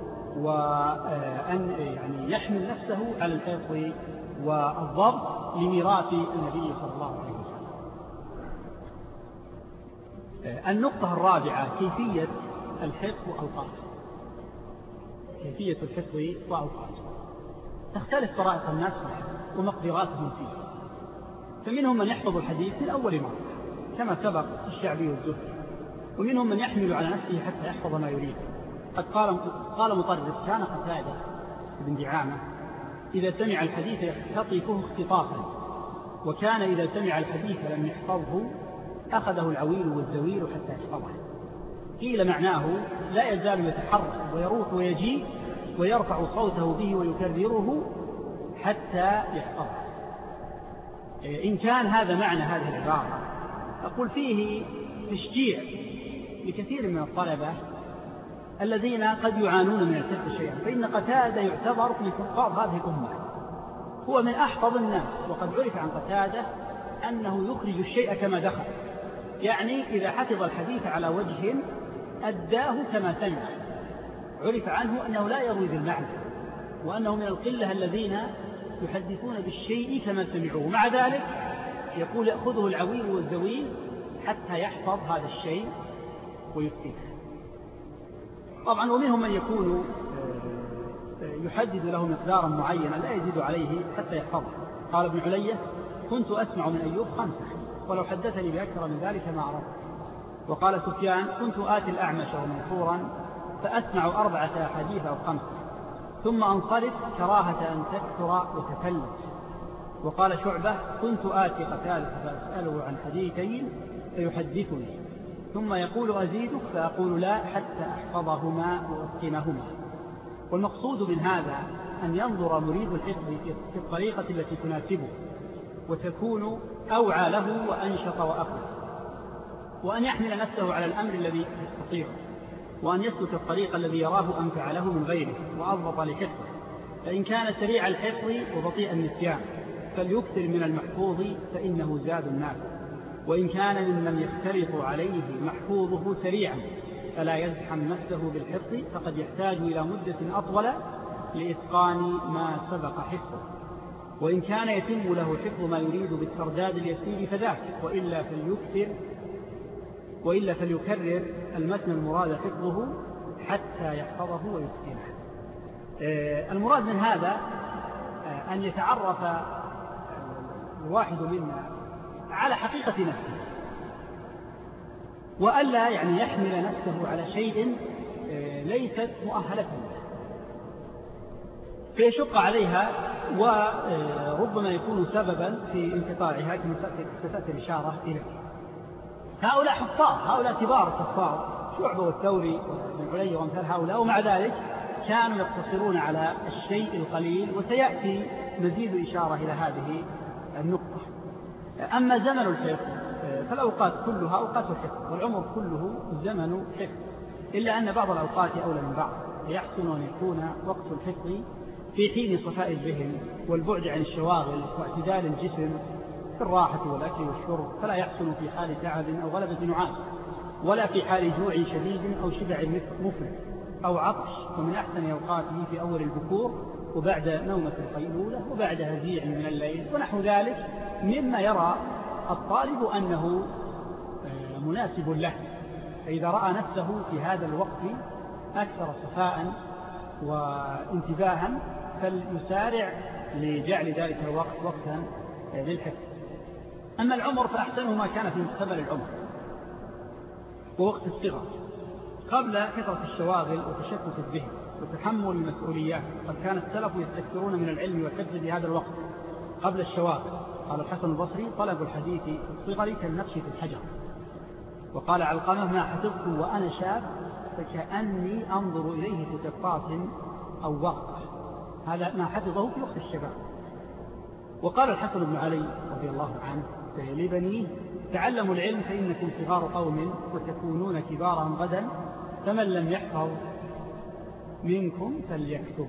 S1: وأن يعني يحمل نفسه على الحفظ والضبط لميراث النبي صلى الله عليه وسلم. النقطة الرابعة: كيفية الحفظ وأوقاته. كيفية الحفظ وأوقاته تختلف طرائق الناس ومقدراتهم فيه، فمنهم من يحفظ الحديث من أول مرة كما سبق الشعبي والزهري، ومنهم من يحمل على نفسه حتى يحفظ ما يريد. قد قال قال مطرف: كان قتادة بن دعامة إذا سمع الحديث يختطفه اختطافا، وكان إذا سمع الحديث لم يحفظه أخذه العويل والزويل حتى يحفظه. قيل معناه: لا يزال يتحرك ويروح ويجيء ويرفع صوته به ويكرره حتى يحفظه. إن كان هذا معنى هذه العبارة أقول فيه تشجيع لكثير من الطلبة الذين قد يعانون من الحفظ شيئا، فإن قتادة يعتبر من حفاظ هذه الأمة، هو من أحفظ الناس. وقد عرف عن قتادة أنه يخرج الشيء كما دخل، يعني إذا حفظ الحديث على وجه أداه كما سمع. عرف عنه أنه لا يروي بالمعنى، وأنه من القلة الذين يحدثون بالشيء كما سمعوه. مع ذلك يقول: يأخذه العويل والزويل حتى يحفظ هذا الشيء ويفتيه. طبعا ومنهم من يكون يحدد له مقدارا معينا لا يزيد عليه حتى يحفظه. قال ابن علية: كنت أسمع من أيوب خمسة ولو حدثني بأكثر من ذلك ما أردت. وقال سفيان كنت آتي الأعمش ومنصورا فأسمع أربعة أحاديث أو خمسة ثم أنصرف كراهة أن تكثر وتفلت. وقال شعبة كنت آتي قتادة فأسأله عن حديثين فيحدثني ثم يقول أزيدك فأقول لا حتى أحفظهما وأتقنهما. والمقصود من هذا أن ينظر مريد الحفظ في الطريقة التي تناسبه وتكون أوعى له وأنشط وأقوى، وأن يحمل نفسه على الأمر الذي يستطيعه، وأن يسلك الطريق الذي يراه أنفع له من غيره وأضبط لحفظه. فإن كان سريع الحفظ وبطيء النسيان فليكثر من المحفوظ فإنه زاد نافع، وإن كان ممن يختلط عليه محفوظه سريعا فلا يزحم نفسه بالحفظ فقد يحتاج إلى مدة أطول لإتقان ما سبق حفظه. وإن كان يتم له حفظ ما يريد بالترداد اليسير فذاك، وإلا فليكثر وإلا فليكرر المتن المراد حفظه حتى يحفظه ويتقنه. المراد من هذا أن يتعرف الواحد منا على حقيقة نفسه، وألا يعني يحمل نفسه على شيء ليست مؤهلة له فيشق عليها وربما يكون سببا في انقطاعها كما ستأتي الإشارة إليه. هؤلاء حفاظ، هؤلاء كبار الحفاظ شعبة والثوري وابن علي وامثال هؤلاء، ومع ذلك كانوا يقتصرون على الشيء القليل، وسيأتي مزيد إشارة إلى هذه النقطة. أما زمن الحفظ فالأوقات كلها أوقات الحفظ، والعمر كله زمن حفظ، إلا أن بعض الأوقات أولى من بعض. يحسن أن يكون وقت الحفظ في حين صفاء الذهن والبعد عن الشواغل واعتدال الجسم في الراحة والأكل والشرب، فلا يحسن في حال تعب أو غلبة نعاس، ولا في حال جوع شديد أو شبع مفرط أو عطش. ومن أحسن أوقاته في أول البكور وبعد نومة القيلولة وبعد هزيع من الليل ونحو ذلك مما يرى الطالب أنه مناسب له. فإذا رأى نفسه في هذا الوقت أكثر صفاء وانتباها فليسارع لجعل ذلك الوقت وقتا للحفظ. أما العمر فأحسنه ما كان في مقتبل العمر ووقت الصغر قبل كثرة الشواغل وتشتت الذهن وتحمل المسؤوليات. قد كان السلف يستكثرون من العلم والحفظ في هذا الوقت قبل الشواغل. قال الحسن البصري طلب الحديث في الصغر كالنبش في الحجر. وقال علقمة ما حفظت وأنا شاب فكأني أنظر إليه في قطاس أو ورقة. هذا ما حفظه في وقت الشباب. وقال الحسن بن علي رضي الله عنه لبنيه تعلموا العلم فإنكم صغار قوم وتكونون كبارهم غدا، فمن لم يحفظ منكم فليكتب.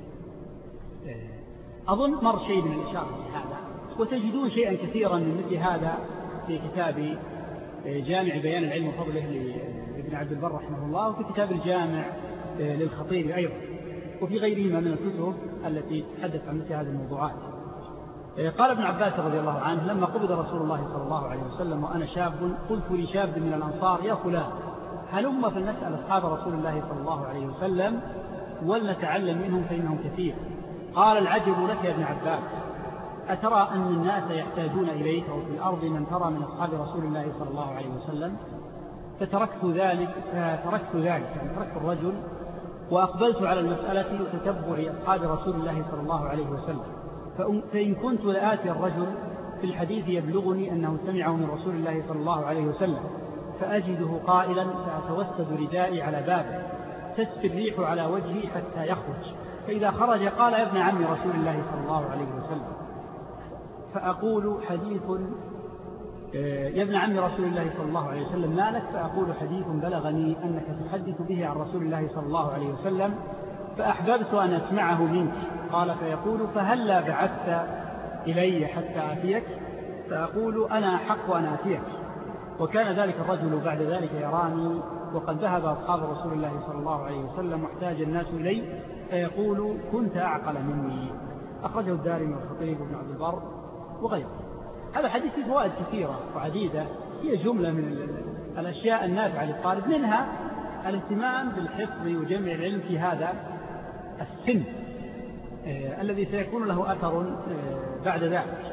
S1: أظن مر شيء من الإشارة في هذا، وتجدون شيئا كثيرا من مثل هذا في كتاب جامع بيان العلم وفضله لابن عبد البر رحمه الله، وفي كتاب الجامع للخطيب أيضا، وفي غيرهما من الكتب التي تتحدث عن مثل هذه الموضوعات. قال ابن عباس رضي الله عنه لما قبض رسول الله صلى الله عليه وسلم وأنا شاب قلت لشاب من الأنصار يا فلان هلم فلنسأل أصحاب رسول الله صلى الله عليه وسلم ولنتعلم منهم فإنهم كثير. قال العجب لك يا ابن عباس، أترى أن الناس يحتاجون إليك وفي الأرض من ترى من أصحاب رسول الله صلى الله عليه وسلم؟ فتركت ذلك فتركت ذلك يعني تركت الرجل وأقبلت على المسألة وتتبع أصحاب رسول الله صلى الله عليه وسلم. فإن كنت لآتي الرجل في الحديث يبلغني أنه سمعه من رسول الله صلى الله عليه وسلم فأجده قائلا فأتوسد ردائي على بابه تسفي الريح على وجهي حتى يخرج، فإذا خرج قال يا ابن عم رسول الله صلى الله عليه وسلم، فأقول حديث يا ابن عم رسول الله صلى الله عليه وسلم مالك؟ فأقول حديث بلغني أنك تحدث به عن رسول الله صلى الله عليه وسلم فأحببت أن أسمعه منك. قال فيقول فهلا بعثت إلي حتى آتيك؟ فأقول أنا حق أن آتيك. وكان ذلك الرجل بعد ذلك يراني وقد ذهب أصحاب رسول الله صلى الله عليه وسلم واحتاج الناس إلي فيقول كنت أعقل مني. أخرجه الدارمي والخطيب وابن عبد البر وغيره. هذا حديث فيه فوائد كثيرة وعديدة، هي جملة من الأشياء النافعة للطالب، منها الاهتمام بالحفظ وجمع العلم في هذا السن آه الذي سيكون له أثر آه بعد ذلك.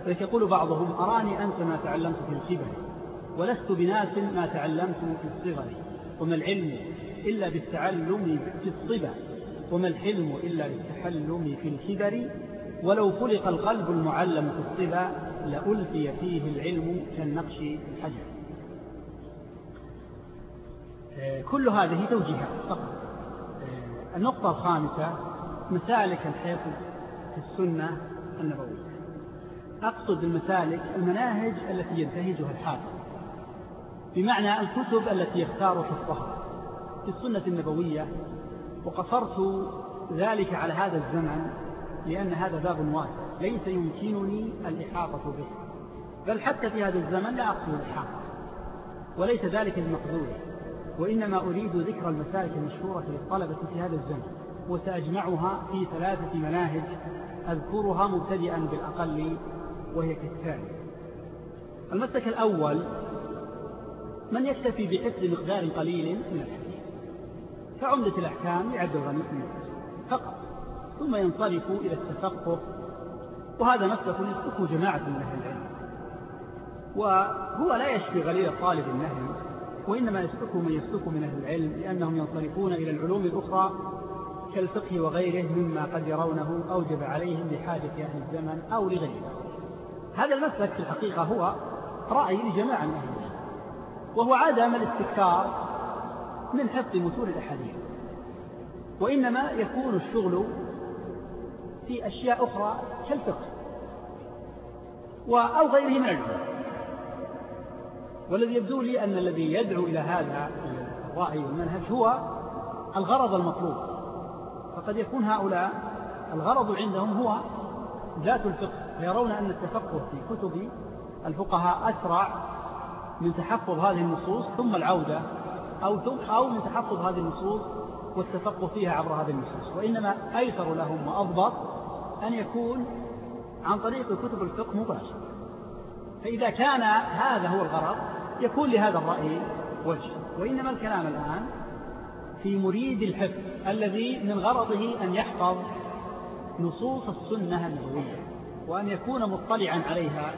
S1: يقول بعضهم: أراني أنت ما تعلمت في الكبر، ولست بناس ما تعلمت في الصغر، وما العلم إلا بالتعلم في الصبا، وما الحلم إلا بالتحلم في الكبر، ولو خلق القلب المعلم في الصبا لألقي فيه العلم كالنقش في الحجر. كل هذه توجيهات فقط. النقطة الخامسة: مسالك الحفظ في السنة النبوية. أقصد المسالك المناهج التي ينتهجها الحافظ، بمعنى الكتب التي يختار حفظها في السنة النبوية. وقصرت ذلك على هذا الزمن لأن هذا باب واسع ليس يمكنني الإحاطة به، بل حتى في هذا الزمن لا أقصد الإحاطة، وليس ذلك المقصود، وإنما أريد ذكر المسالك المشهورة للطلبة في هذا الزمن، وسأجمعها في ثلاثة مناهج أذكرها مبتدئا بالأقل، وهي كالتالي: المسلك الأول: من يكتفي بحفظ مقدار قليل من الحديث كعمدة الأحكام لعبد الغني فقط، ثم ينصرف إلى التفقه، وهذا مسلك يسلكه جماعة من أهل العلم، وهو لا يشفي غليل الطالب النهي، وإنما يسلكه من يسلكه من أهل العلم، لأنهم ينصرفون إلى العلوم الأخرى كالفقه وغيره مما قد يرونه أوجب عليهم لحاجة أهل الزمن أو لغيره. هذا المسلك في الحقيقة هو رأي لجماعة من أهل العلم، وهو عدم الاستكثار من حفظ متون الأحاديث، وإنما يكون الشغل في أشياء أخرى كالفقه أو غيره من العلوم. والذي يبدو لي أن الذي يدعو إلى هذا الرأي والمنهج هو الغرض المطلوب، فقد يكون هؤلاء الغرض عندهم هو ذات الفقه، فيرون أن التفقه في كتب الفقهاء أسرع من تحفظ هذه النصوص ثم العودة، أو أو من تحفظ هذه النصوص والتفقه فيها عبر هذه النصوص، وإنما أيسر لهم وأضبط أن يكون عن طريق كتب الفقه مباشرة. فإذا كان هذا هو الغرض يكون لهذا الرأي وجه، وإنما الكلام الآن في مريد الحفظ الذي من غرضه أن يحفظ نصوص السنة النبوية، وأن يكون مطلعا عليها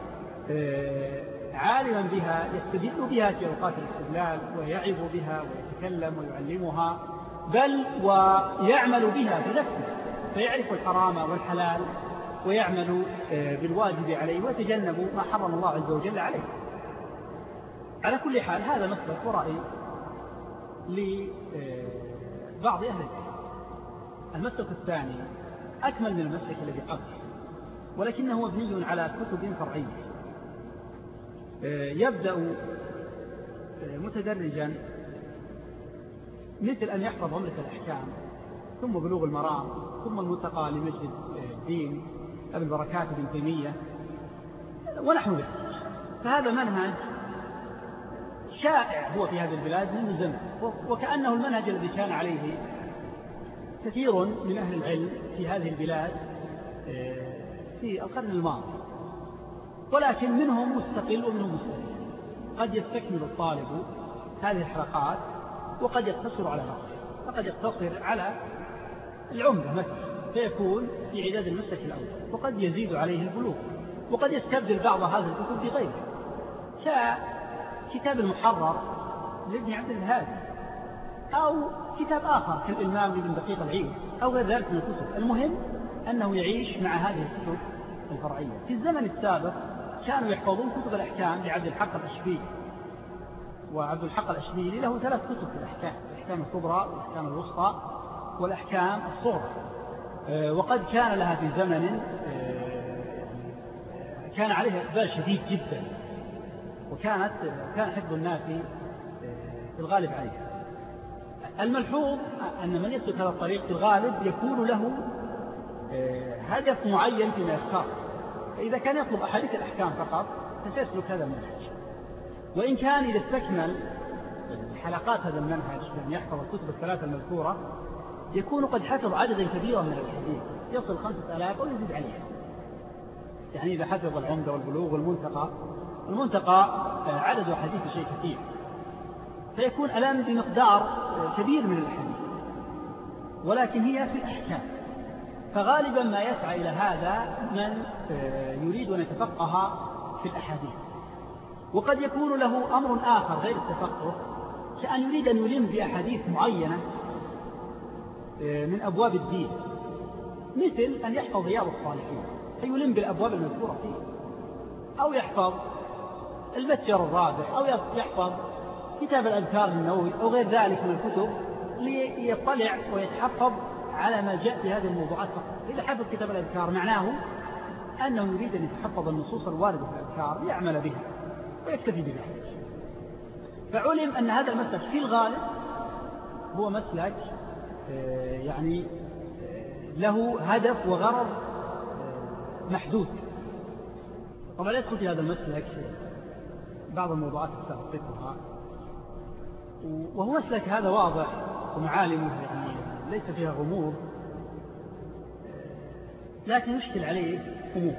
S1: عالما بها، يستدل بها في أوقات الاستدلال، ويعظ بها ويتكلم ويعلمها، بل ويعمل بها بنفسه، فيعرف الحرام والحلال ويعمل بالواجب عليه ويتجنب ما حرم الله عز وجل عليه. على كل حال هذا مسلك ورأي لبعض أهل العلم. المسلك الثاني أكمل من المسلك الذي قبله، ولكنه مبني على كتب فرعية. يبدأ متدرجا، مثل أن يحفظ عمدة الأحكام، ثم بلوغ المرام، ثم المنتقى لمجد الدين أبي البركات بن تيمية ونحو ذلك. فهذا منهج شائع هو في هذه البلاد منذ زمن، وكأنه المنهج الذي كان عليه كثير من أهل العلم في هذه البلاد في القرن الماضي، ولكن منهم مستقل ومنهم مستقل. قد يستكمل الطالب هذه الحلقات وقد يقتصر على بعضها، فقد يقتصر على العمدة مثلا فيكون في عداد المسلك الأول، وقد يزيد عليه البلوغ، وقد يستبدل بعض هذه الكتب بغيره، ككتاب المحرر لابن عبد الهادي، أو كتاب آخر كالإلمام لابن دقيق العيد، أو غير ذلك من الكتب. المهم أنه يعيش مع هذه الكتب الفرعية. في الزمن السابق كانوا يحفظون كتب الأحكام لعبد الحق الأشبيلي، وعبد الحق الأشبيلي له ثلاث كتب في الأحكام: الأحكام الكبرى والأحكام الوسطى والأحكام الصغرى. وقد كان لها في زمن كان عليها إقبال شديد جدا، وكانت كان حفظ الناس في الغالب عليها. الملحوظ أن من يسلك هذا الطريق في الغالب يكون له هدف معين فيما يختار، فإذا كان يطلب أحاديث الأحكام فقط فسيسلك هذا المنهج، وإن كان إذا استكمل حلقات هذا المنهج لأن يحفظ الكتب الثلاثة المذكورة يكون قد حفظ عددا كبيرا من الحديث يصل خمسة آلاف أو يزيد عليها. يعني إذا حفظ العمدة والبلوغ والمنتقى، المنتقى عدد حديث شيء كثير، فيكون ألم بمقدار كبير من الحديث، ولكن هي في الأحكام، فغالبا ما يسعى إلى هذا من يريد أن يتفقه في الأحاديث. وقد يكون له أمر آخر غير التفقه، كأن يريد أن يلم بأحاديث معينة من أبواب الدين، مثل أن يحفظ رياض الصالحين فيلم بالأبواب المذكورة فيه، أو يحفظ المتجر الرابح، أو يحفظ كتاب الأذكار النووي أو غير ذلك من الكتب ليطلع ويتحفظ على ما جاء في هذه الموضوعات فقط. إذا حفظ كتاب الأذكار معناه أنه يريد أن يتحفظ النصوص الواردة في الأذكار ليعمل بها ويكتفي بذلك. فعلم أن هذا المسلك في الغالب هو مسلك يعني له هدف وغرض محدود. طبعا لا يدخل في هذا المسلك بعض الموضوعات السابقة، وهو مسلك هذا واضح ومعالمه يعني ليس فيها غموض، لكن يشكل عليه أمور.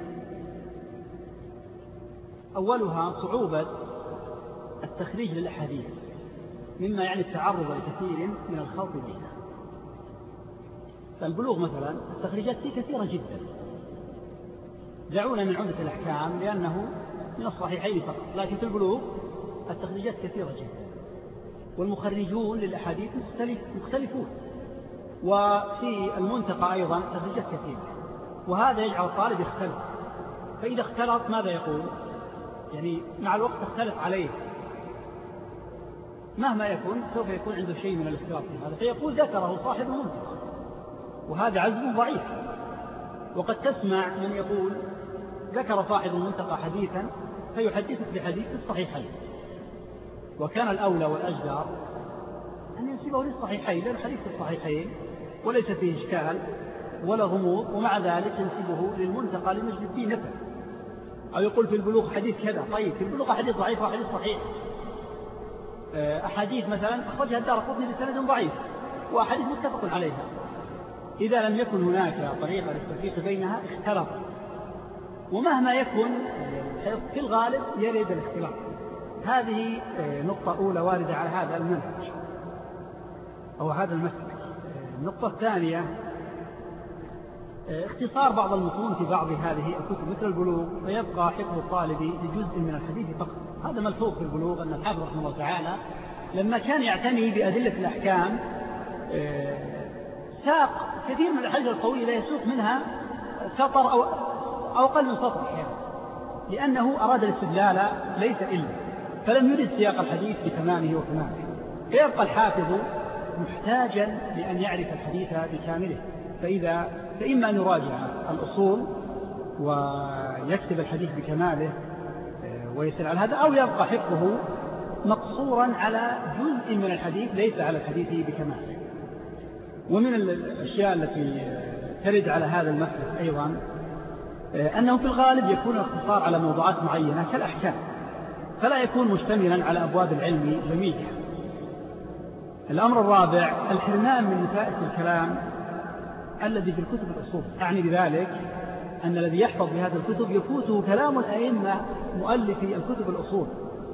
S1: أولها صعوبة التخريج للأحاديث، مما يعني التعرض لكثير من الخلط بينها. فالبلوغ مثلا التخريجات فيه كثيرة جدا، دعونا من عمدة الأحكام لأنه من الصحيحين فقط، لكن في البلوغ التخريجات كثيرة جدا، والمخرجون للأحاديث مختلف مختلفون، وفي المنتقى أيضا تخريجات كثيرة، وهذا يجعل الطالب يختلف. فإذا اختلط ماذا يقول؟ يعني مع الوقت تختلف عليه، مهما يكون سوف يكون عنده شيء من الاختلاط في هذا، فيقول ذكره صاحب المنتقى، وهذا عزم ضعيف. وقد تسمع من يقول ذكر صاحب المنتقى حديثا فيحدثك بحديث الصحيحين، وكان الأولى والأجدر أن ينسبه للصحيحين، لأن حديث الصحيحين وليس فيه إشكال ولا غموض، ومع ذلك ينسبه للمنتقى لمجد الدين نفسه. أو يقول في البلوغ حديث كذا، طيب في البلوغ حديث ضعيف وحديث صحيح. أحاديث مثلا أخرجها الدارقطني بسند ضعيف، وأحاديث متفق عليها. إذا لم يكن هناك طريقة للتفريق بينها اختلط، ومهما يكن في الغالب يرد الاختلاط. هذه نقطة أولى واردة على هذا المنهج أو هذا المسلك. النقطة الثانية اختصار بعض المتون في بعض هذه الكتب مثل البلوغ، فيبقى حفظ الطالب لجزء من الحديث فقط. هذا ملحوظ في البلوغ أن الحافظ رحمه الله تعالى لما كان يعتني بأدلة الأحكام ساق كثير من الأحاديث القوية لا يسوق منها سطر أو أو أقل من سطر يعني، لأنه أراد الاستدلال ليس إلا، فلم يرد سياق الحديث بتمامه وكماله. فيبقى الحافظ محتاجا لأن يعرف الحديث بكامله، فإذا فإما أن يراجع الأصول ويكتب الحديث بكماله ويسأل على هذا، أو يبقى حفظه مقصورا على جزء من الحديث ليس على الحديث بكماله. ومن الأشياء التي ترد على هذا المسلك أيضا أنه في الغالب يكون الاختصار على موضوعات معينة كالأحكام، فلا يكون مشتملا على أبواب العلم جميعا. الأمر الرابع الحرمان من نفائس الكلام الذي في الكتب الأصول. أعني بذلك أن الذي يحفظ بهذه الكتب يفوته كلام الأئمة مؤلفي الكتب الأصول.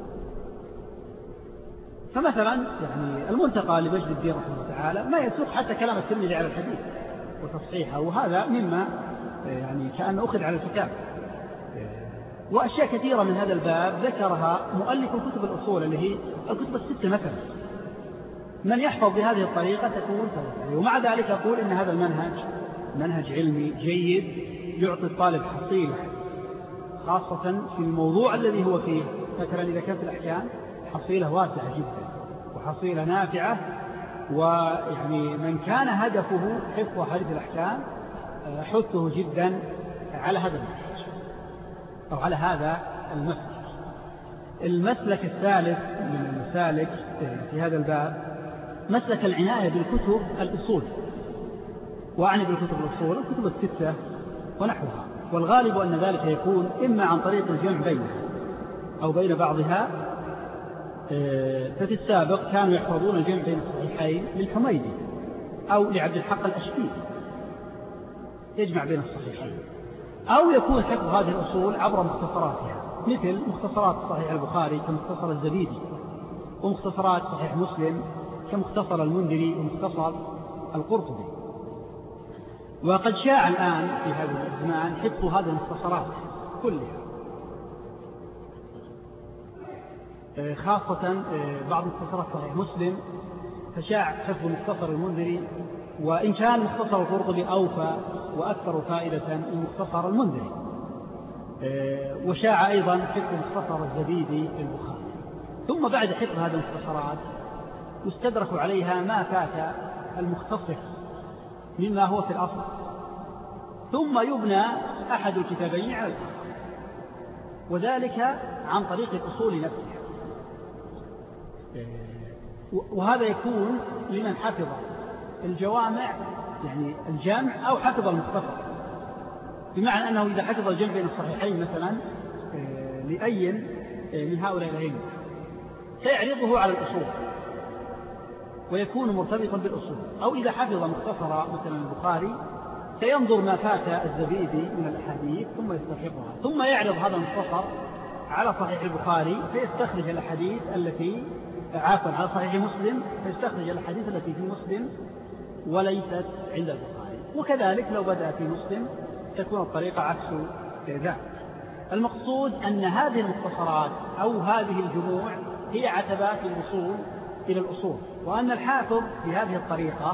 S1: فمثلا يعني المنتقى لمجد الدين رحمه الله تعالى ما يسوق حتى كلام الترمذي على الحديث وتصحيحه، وهذا مما يعني كأن أخذ على الكتاب. وأشياء كثيرة من هذا الباب ذكرها مؤلف الكتب الأصول اللي هي الكتب الستة مثلا. من يحفظ بهذه الطريقة تكون فضل. ومع ذلك أقول إن هذا المنهج منهج علمي جيد يعطي الطالب حصيلة، خاصة في الموضوع الذي هو فيه. مثلا إذا كانت الأحكام حصيلة واسعة جدا وحصيلة نافعة، ويعني من كان هدفه حفظ حديث الأحكام حثه جدا على هذا المسلك أو على هذا المسلك. المسلك الثالث من المسالك في هذا الباب مسلك العناية بالكتب الأصول. وأعني بالكتب الأصول الكتب الستة ونحوها، والغالب أن ذلك يكون إما عن طريق الجمع بينها أو بين بعضها. ففي السابق كانوا يحفظون الجمع بين الصحيحين للحميدي أو لعبد الحق الأشبيلي يجمع بين الصحيحين، أو يكون حفظ هذه الأصول عبر مختصراتها مثل مختصرات صحيح البخاري كمختصر الزبيدي، ومختصرات صحيح مسلم كمختصر المنذري ومختصر القرطبي. وقد شاع الآن في هذا الزمان حفظ هذه المختصرات كلها، خاصة بعض مختصرات صحيح مسلم، فشاع حفظ مختصر المنذري، وإن كان مختصر القرطبي أوفى وأكثر فائدة من مختصر المنذري. وشاع أيضا حفظ مختصر الزبيدي في البخاري. ثم بعد حفظ هذه المختصرات يستدرك عليها ما فات المختصر مما هو في الأصل، ثم يبنى أحد الكتابين على الآخر، وذلك عن طريق الأصول نفسها. وهذا يكون لمن حفظ الجوامع يعني الجامع أو حفظ المختصر، بمعنى أنه إذا حفظ الجمع بين الصحيحين مثلا لأي من هؤلاء الأئمة سيعرضه على الأصول ويكون مرتبطا بالأصول، أو إذا حفظ مختصر مثلا البخاري سينظر ما فات الزبيدي من الأحاديث ثم يستحقها، ثم يعرض هذا المختصر على صحيح البخاري فيستخرج الأحاديث التي عافا على صحيح مسلم فيستخرج الأحاديث التي في مسلم وليست عند البخاري. وكذلك لو بدأ في مسلم تكون الطريقة عكس ذلك. المقصود أن هذه المختصرات أو هذه الجموع هي عتبات الوصول إلى الأصول، وأن الحافظ في هذه الطريقة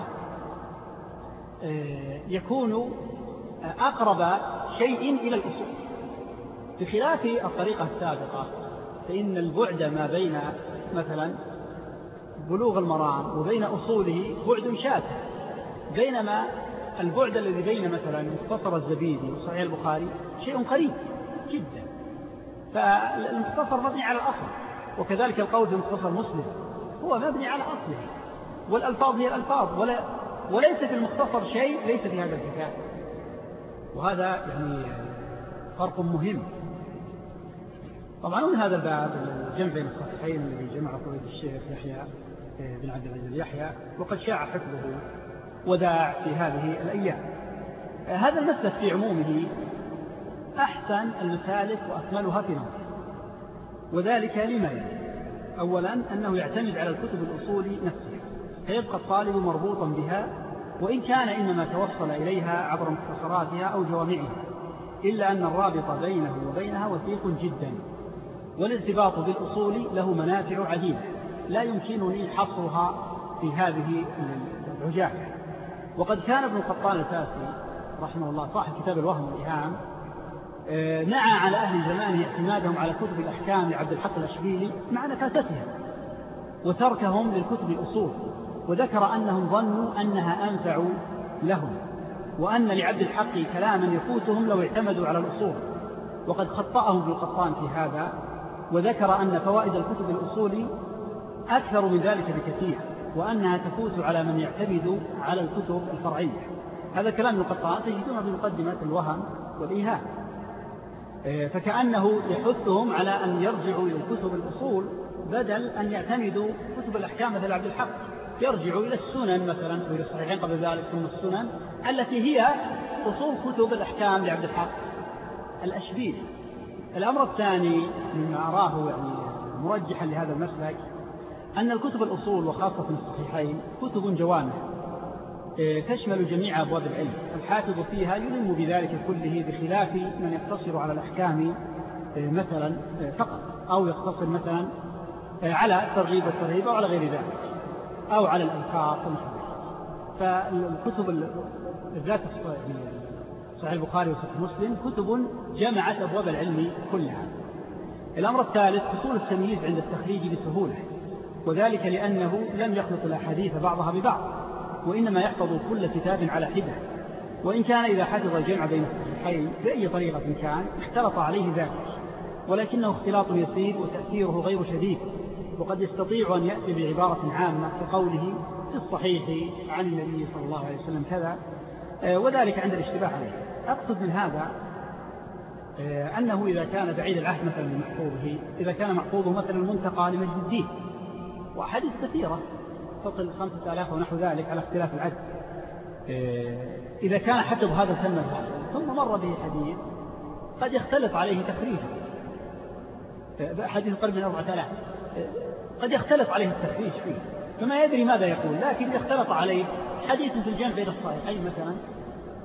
S1: يكون أقرب شيء إلى الأصول، بخلاف الطريقة السابقة فإن البعد ما بين مثلا بلوغ المرام وبين أصوله بعد شاسع، بينما البعد الذي بين مثلا مختصر الزبيدي وصحيح البخاري شيء قريب جدا، فالمختصر مبني على الأصل، وكذلك القول في مختصر مسلم هو مبني على أصله، والألفاظ هي الألفاظ، ولا وليس في المختصر شيء ليس في هذا الكتاب، وهذا يعني فرق مهم. طبعا من هذا الباب الجمع بين الصحيحين الذي جمع فضيلة الشيخ يحيى بن عبد العزيز يحيى، وقد شاع حفظه وداع في هذه الأيام. هذا المسلك في عمومه أحسن المسالك وأكملها في نظر، وذلك لما أولا أنه يعتمد على الكتب الأصول نفسها، فيبقى الطالب مربوطا بها وإن كان إنما توصل إليها عبر مختصراتها أو جوامعها، إلا أن الرابط بينه وبينها وثيق جدا، والارتباط بالأصول له منافع عديدة لا يمكنني حصرها في هذه العجالة. وقد كان ابن قطان الفاسي رحمه الله صاحب كتاب الوهم والإيهام نعى على أهل زمانه اعتمادهم على كتب الأحكام لعبد الحق الأشبيلي مع نفاستها وتركهم للكتب الأصول، وذكر أنهم ظنوا أنها أنفع لهم، وأن لعبد الحق كلاما يفوتهم لو اعتمدوا على الأصول، وقد خطأهم ابن قطان في هذا، وذكر أن فوائد الكتب الأصول أكثر من ذلك بكثير، وأنها تفوت على من يعتمد على الكتب الفرعية. هذا كلام ابن قطان تجدونه في مقدمة الوهم والإيهام، فكأنه يحثهم على أن يرجعوا إلى الكتب الأصول بدل أن يعتمدوا كتب الأحكام مثل عبد الحق، يرجعوا إلى السنن مثلا وإلى الصحيحين قبل ذلك ثم السنن التي هي أصول كتب الأحكام لعبد الحق الأشبيلي. الأمر الثاني مما أراه يعني مرجحا لهذا المسلك أن الكتب الأصول وخاصة الصحيحين كتب جوامع تشمل جميع أبواب العلم، الحافظ فيها يلم بذلك كله، بخلاف من يقتصر على الأحكام مثلا فقط، أو يقتصر مثلا على الترغيب والترهيب أو على غير ذلك، أو على الألفاظ والحديث. فالكتب الذات صحيح البخاري وصحيح مسلم كتب جمعت أبواب العلم كلها. الأمر الثالث حصول التمييز عند التخريج بسهولة، وذلك لأنه لم يخلط الأحاديث بعضها ببعض، وإنما يحفظ كل كتاب على حدة، وإن كان إذا حفظ الجمع بين الصحيحين بأي طريقة كان اختلط عليه ذلك، ولكنه اختلاط يسير وتأثيره غير شديد، وقد يستطيع أن يأتي بعبارة عامة كقوله في الصحيح عن النبي صلى الله عليه وسلم كذا، وذلك عند الاشتباه عليه. أقصد من هذا أنه إذا كان بعيد العهد مثلا من محفوظه، إذا كان محفوظه مثلا المنتقى لمجد الدين وأحاديث كثيرة تصل خمسة آلاف ونحو ذلك على اختلاف العدد، إذا كان حفظ هذا الفن ثم مر به حديث قد يختلط عليه تخريجه، حديث قرب من أربعة آلاف قد يختلط عليه التخريج فيه فما يدري ماذا يقول، لكن اختلط عليه حديث في الجمع بين الصحيحين مثلا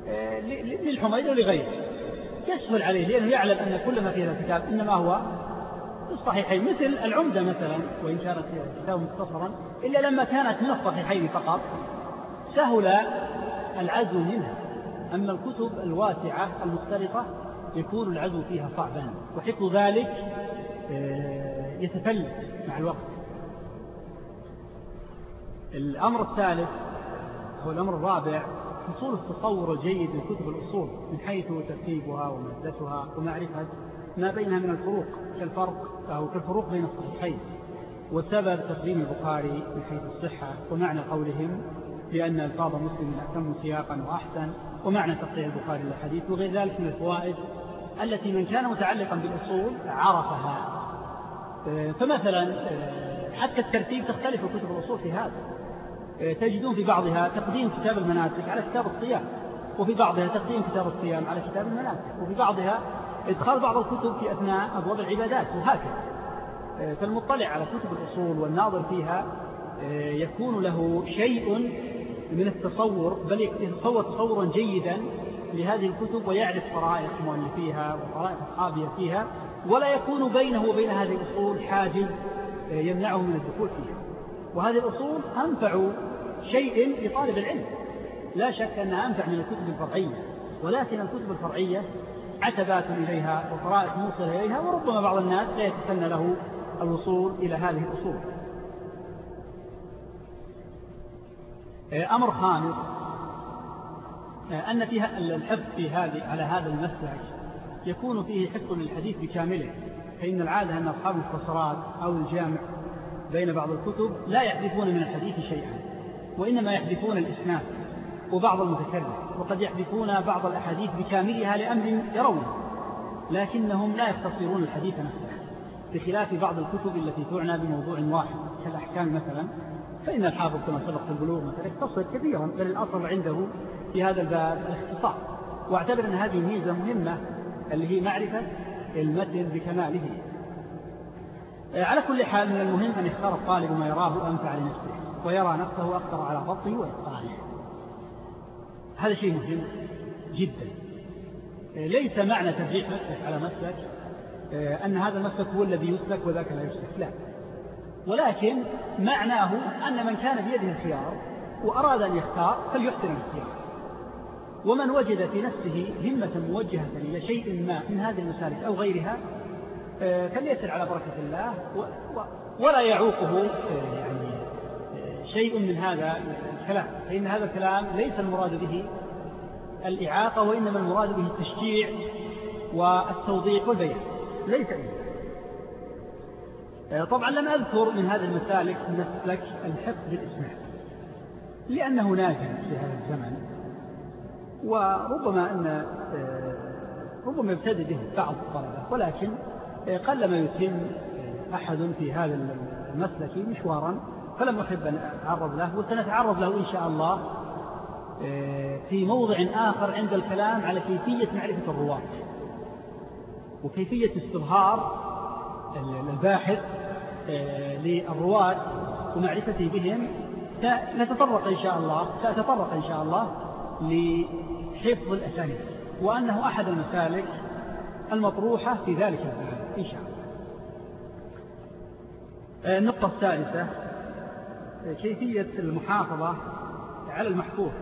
S2: للحميد ولغيره يسهل عليه، لأنه يعلم أن كل ما في هذا الكتاب إنما هو الصحيحين، مثل العمدة مثلا وإن كانت كتاب مختصرا إلا لما كانت من الصحيحين فقط سهل العزو منها. أما الكتب الواسعة المختلطة يكون العزو فيها صعبا، وحفظ ذلك يتفلت مع الوقت. الأمر الثالث هو الأمر الرابع، حصول التصور الجيد لكتب الأصول من حيث ترتيبها ومادتها ومعرفة ما بينها من الفروق كالفرق أو كالفروق بين الصحيحين، وسبب تقديم البخاري من حيث الصحة، ومعنى قولهم بأن ألفاظ مسلم أتم سياقا وأحسن، ومعنى تقطيع البخاري للحديث، وغير ذلك من الفوائد التي من كان متعلقا بالأصول عرفها. فمثلا حتى الترتيب تختلف كتب الأصول في هذا، تجدون في بعضها تقديم كتاب المناسك على كتاب الصيام، وفي بعضها تقديم كتاب الصيام على كتاب المناسك، وفي بعضها إدخال بعض الكتب في أثناء أبواب العبادات، وهكذا. فالمطلع على كتب الأصول والناظر فيها يكون له شيء من التصور، بل يتصور تصورا جيدا لهذه الكتب، ويعرف طرائق مؤلفيها وطرائق أصحابها فيها، ولا يكون بينه وبين هذه الأصول حاجز يمنعه من الدخول فيها. وهذه الأصول أنفع شيء لطالب العلم، لا شك أنها أنفع من الكتب الفرعية، ولكن الكتب الفرعية عتبات إليها وطرائق موصلة إليها، وربما بعض الناس لا يتسنى له الوصول إلى هذه الأصول. أمر خامس، أن فيها الحفظ في هذه على هذا المسلك يكون فيه حفظ للحديث بكامله، فإن العادة أن أصحاب المختصرات أو الجامع بين بعض الكتب لا يحذفون من الحديث شيئا، وإنما يحذفون الإسناد وبعض المتكرر، وقد يحذفون بعض الأحاديث بكاملها لأمر يرونه، لكنهم لا يختصرون الحديث نفسه، بخلاف بعض الكتب التي تعنى بموضوع واحد كالأحكام مثلا، فإن الحافظ كما سبق في البلوغ مثلا يختصر كثيرا، بل الأصل عنده في هذا الباب الاختصار. واعتبر أن هذه ميزة مهمة اللي هي معرفة المتن بكماله. على كل حال من المهم أن يختار الطالب ما يراه أنفع لنفسه، ويرى نفسه أقدر على ضبطه وإتقانه. هذا شيء مهم جدا. ليس معنى ترجيح مسلك على مسلك أن هذا المسلك هو الذي يسلك وذاك لا يسلك، لا، ولكن معناه أن من كان بيده الخيار وأراد أن يختار فليحسن الاختيار، ومن وجد في نفسه همة موجهة إلى شيء ما من هذه المسالك أو غيرها فليسر على بركة الله، ولا يعوقه يعني شيء من هذا الكلام، فإن هذا الكلام ليس المراد به الإعاقة، وإنما المراد به التشجيع والتوضيح والبيان، ليس إيه. طبعا لم أذكر من هذه المسالك مسلك الحفظ بالإسناد، لأنه نازل في هذا الزمن، وربما أن ربما يبتدئ به بعض الطلبة، ولكن قل ما يتم أحد في هذا المسلك مشوارا، فلم أحب أن أتعرض له، وسنتعرض له إن شاء الله في موضع آخر عند الكلام على كيفية معرفة الرواة وكيفية استظهار الباحث للرواة ومعرفته بهم. سنتطرق إن شاء الله سأتطرق إن شاء الله لحفظ الأسانيد، وأنه أحد المسالك المطروحة في ذلك الباب إن شاء الله. النقطة الثالثة كيفية المحافظة على المحفوظ.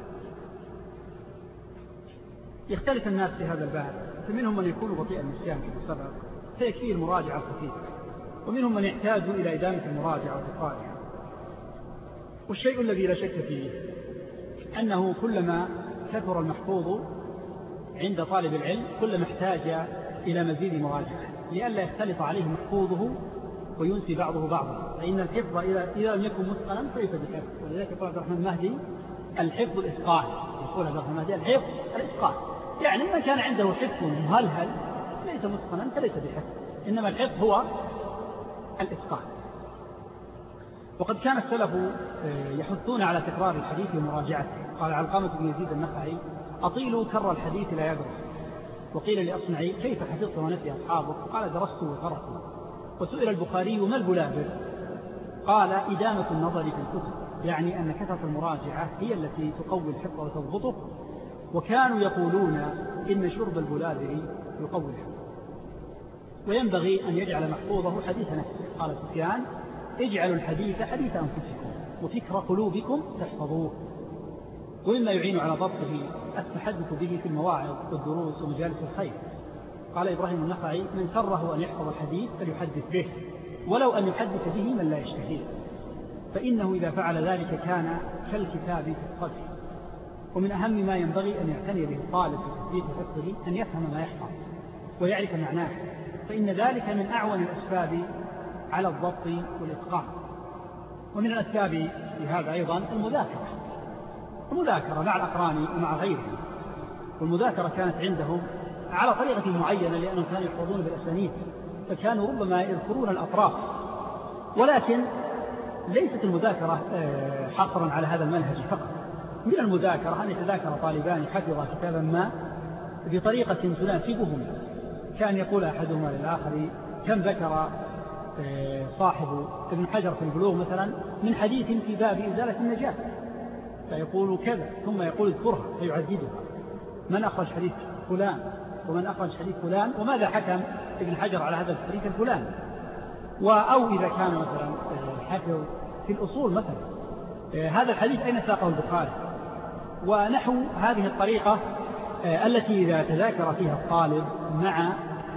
S2: يختلف الناس في هذا الباب، فمنهم من يكون بطيء النسيان كما سبق فيكفيه المراجعة الخفيفة، ومنهم من يحتاج إلى إدامة المراجعة وتقرارها. والشيء الذي لا شك فيه أنه كلما كثر المحفوظ عند طالب العلم كلما احتاج إلى مزيد مراجعة، لئلا يختلط عليه محفوظه وينسي بعضه بعضا، فإن الحفظ إذا لم يكن متقنا فليس بحفظ. ولذلك يقول عبد الرحمن المهدي الحفظ الإتقان، يقول عبد الرحمن المهدي الحفظ الإتقان، يعني من كان عنده حفظ مهلهل ليس متقنا فليس بحفظ، إنما الحفظ هو الإتقان. وقد كان السلف يحثون على تكرار الحديث ومراجعته. قال علقمة بن يزيد النخعي أطيلوا كر الحديث لا يدرس. وقيل لأصنعي كيف حفظت ونسي أصحابك؟ قال درست وقرأت. وسئل البخاري ما البلابر؟ قال إدامة النظر في الكتب، يعني أن كثرة المراجعة هي التي تقوي الحفظ وتضبطه. وكانوا يقولون إن شرب البلابر يقوي الحفظ، وينبغي أن يجعل محفوظه حديث نفسه. قال سفيان: اجعلوا الحديث حديث أنفسكم وفكر قلوبكم تحفظوه. ومما يعين على ضبطه التحدث به في المواعظ والدروس ومجالس الخير. قال إبراهيم النخعي: من سره أن يحفظ الحديث فليحدث به، ولو أن يحدث به من لا يشتهيه، فإنه إذا فعل ذلك كان كالكتاب في الصدر. ومن أهم ما ينبغي أن يعتني به الطالب في تثبيت حفظه أن يفهم ما يحفظ ويعرف معناه، فإن ذلك من أعون الأسباب على الضبط والإتقان. ومن الأسباب في هذا أيضا المذاكرة، المذاكرة مع الأقران ومع غيرهم. والمذاكرة كانت عندهم على طريقة معينة، لأنهم كانوا يحفظون بالأسانيد، فكانوا ربما يذكرون الأطراف، ولكن ليست المذاكرة حصرا على هذا المنهج فقط. من المذاكرة أن يتذاكر طالبان حفظا كتابا ما بطريقة تناسبهم، كان يقول أحدهما للآخر: كم ذكر صاحب ابن حجر في البلوغ مثلا من حديث في باب إزالة النجاسة، فيقول كذا، ثم يقول اذكرها فيعددها، من أخرج حديث فلان ومن أخرج حديث فلان وماذا حكم ابن حجر على هذا الحديث الفلاني. أو إذا كان مثلا حفظ في الأصول مثلا هذا الحديث أين ساقه البخاري، ونحو هذه الطريقة التي إذا تذاكر فيها الطالب مع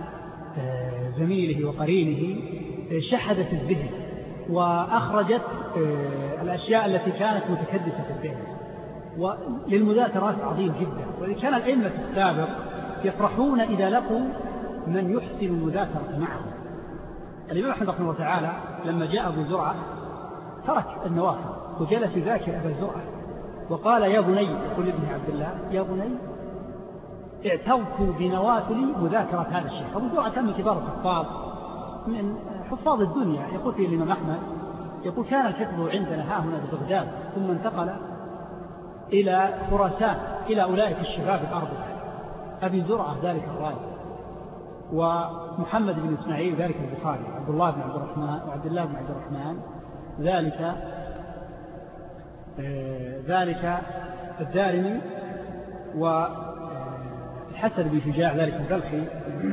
S2: زميله وقرينه شحذت الذهن وأخرجت الأشياء التي كانت متكدسة في الذهن. وللمذاكرات عظيم جدا، وإذا كان الأئمة السابق يفرحون إذا لقوا من يحسن المذاكرة معهم. الإمام أحمد رحمه الله تعالى لما جاء أبو زرعة ترك النوافل وجلس يذاكر أبا زرعة، وقال: يا بني، يقول ابن عبد الله: يا بني اعترفوا بنوافل مذاكرة هذا الشيخ. أبو زرعة كان من كبار الحفاظ، من حفاظ الدنيا. يقول فيه الإمام أحمد، يقول: كان الحفظ عندنا ها هنا ببغداد، ثم انتقل إلى خراسان إلى أولئك الشباب الأربعة، أبي زرعة ذلك الراجل، ومحمد بن إسماعيل ذلك البخاري، عبد الله بن عبد الرحمن وعبد الله بن عبد الرحمن ذلك آه ذلك الدارمي، والحسن بن شجاع ذلك البلخي.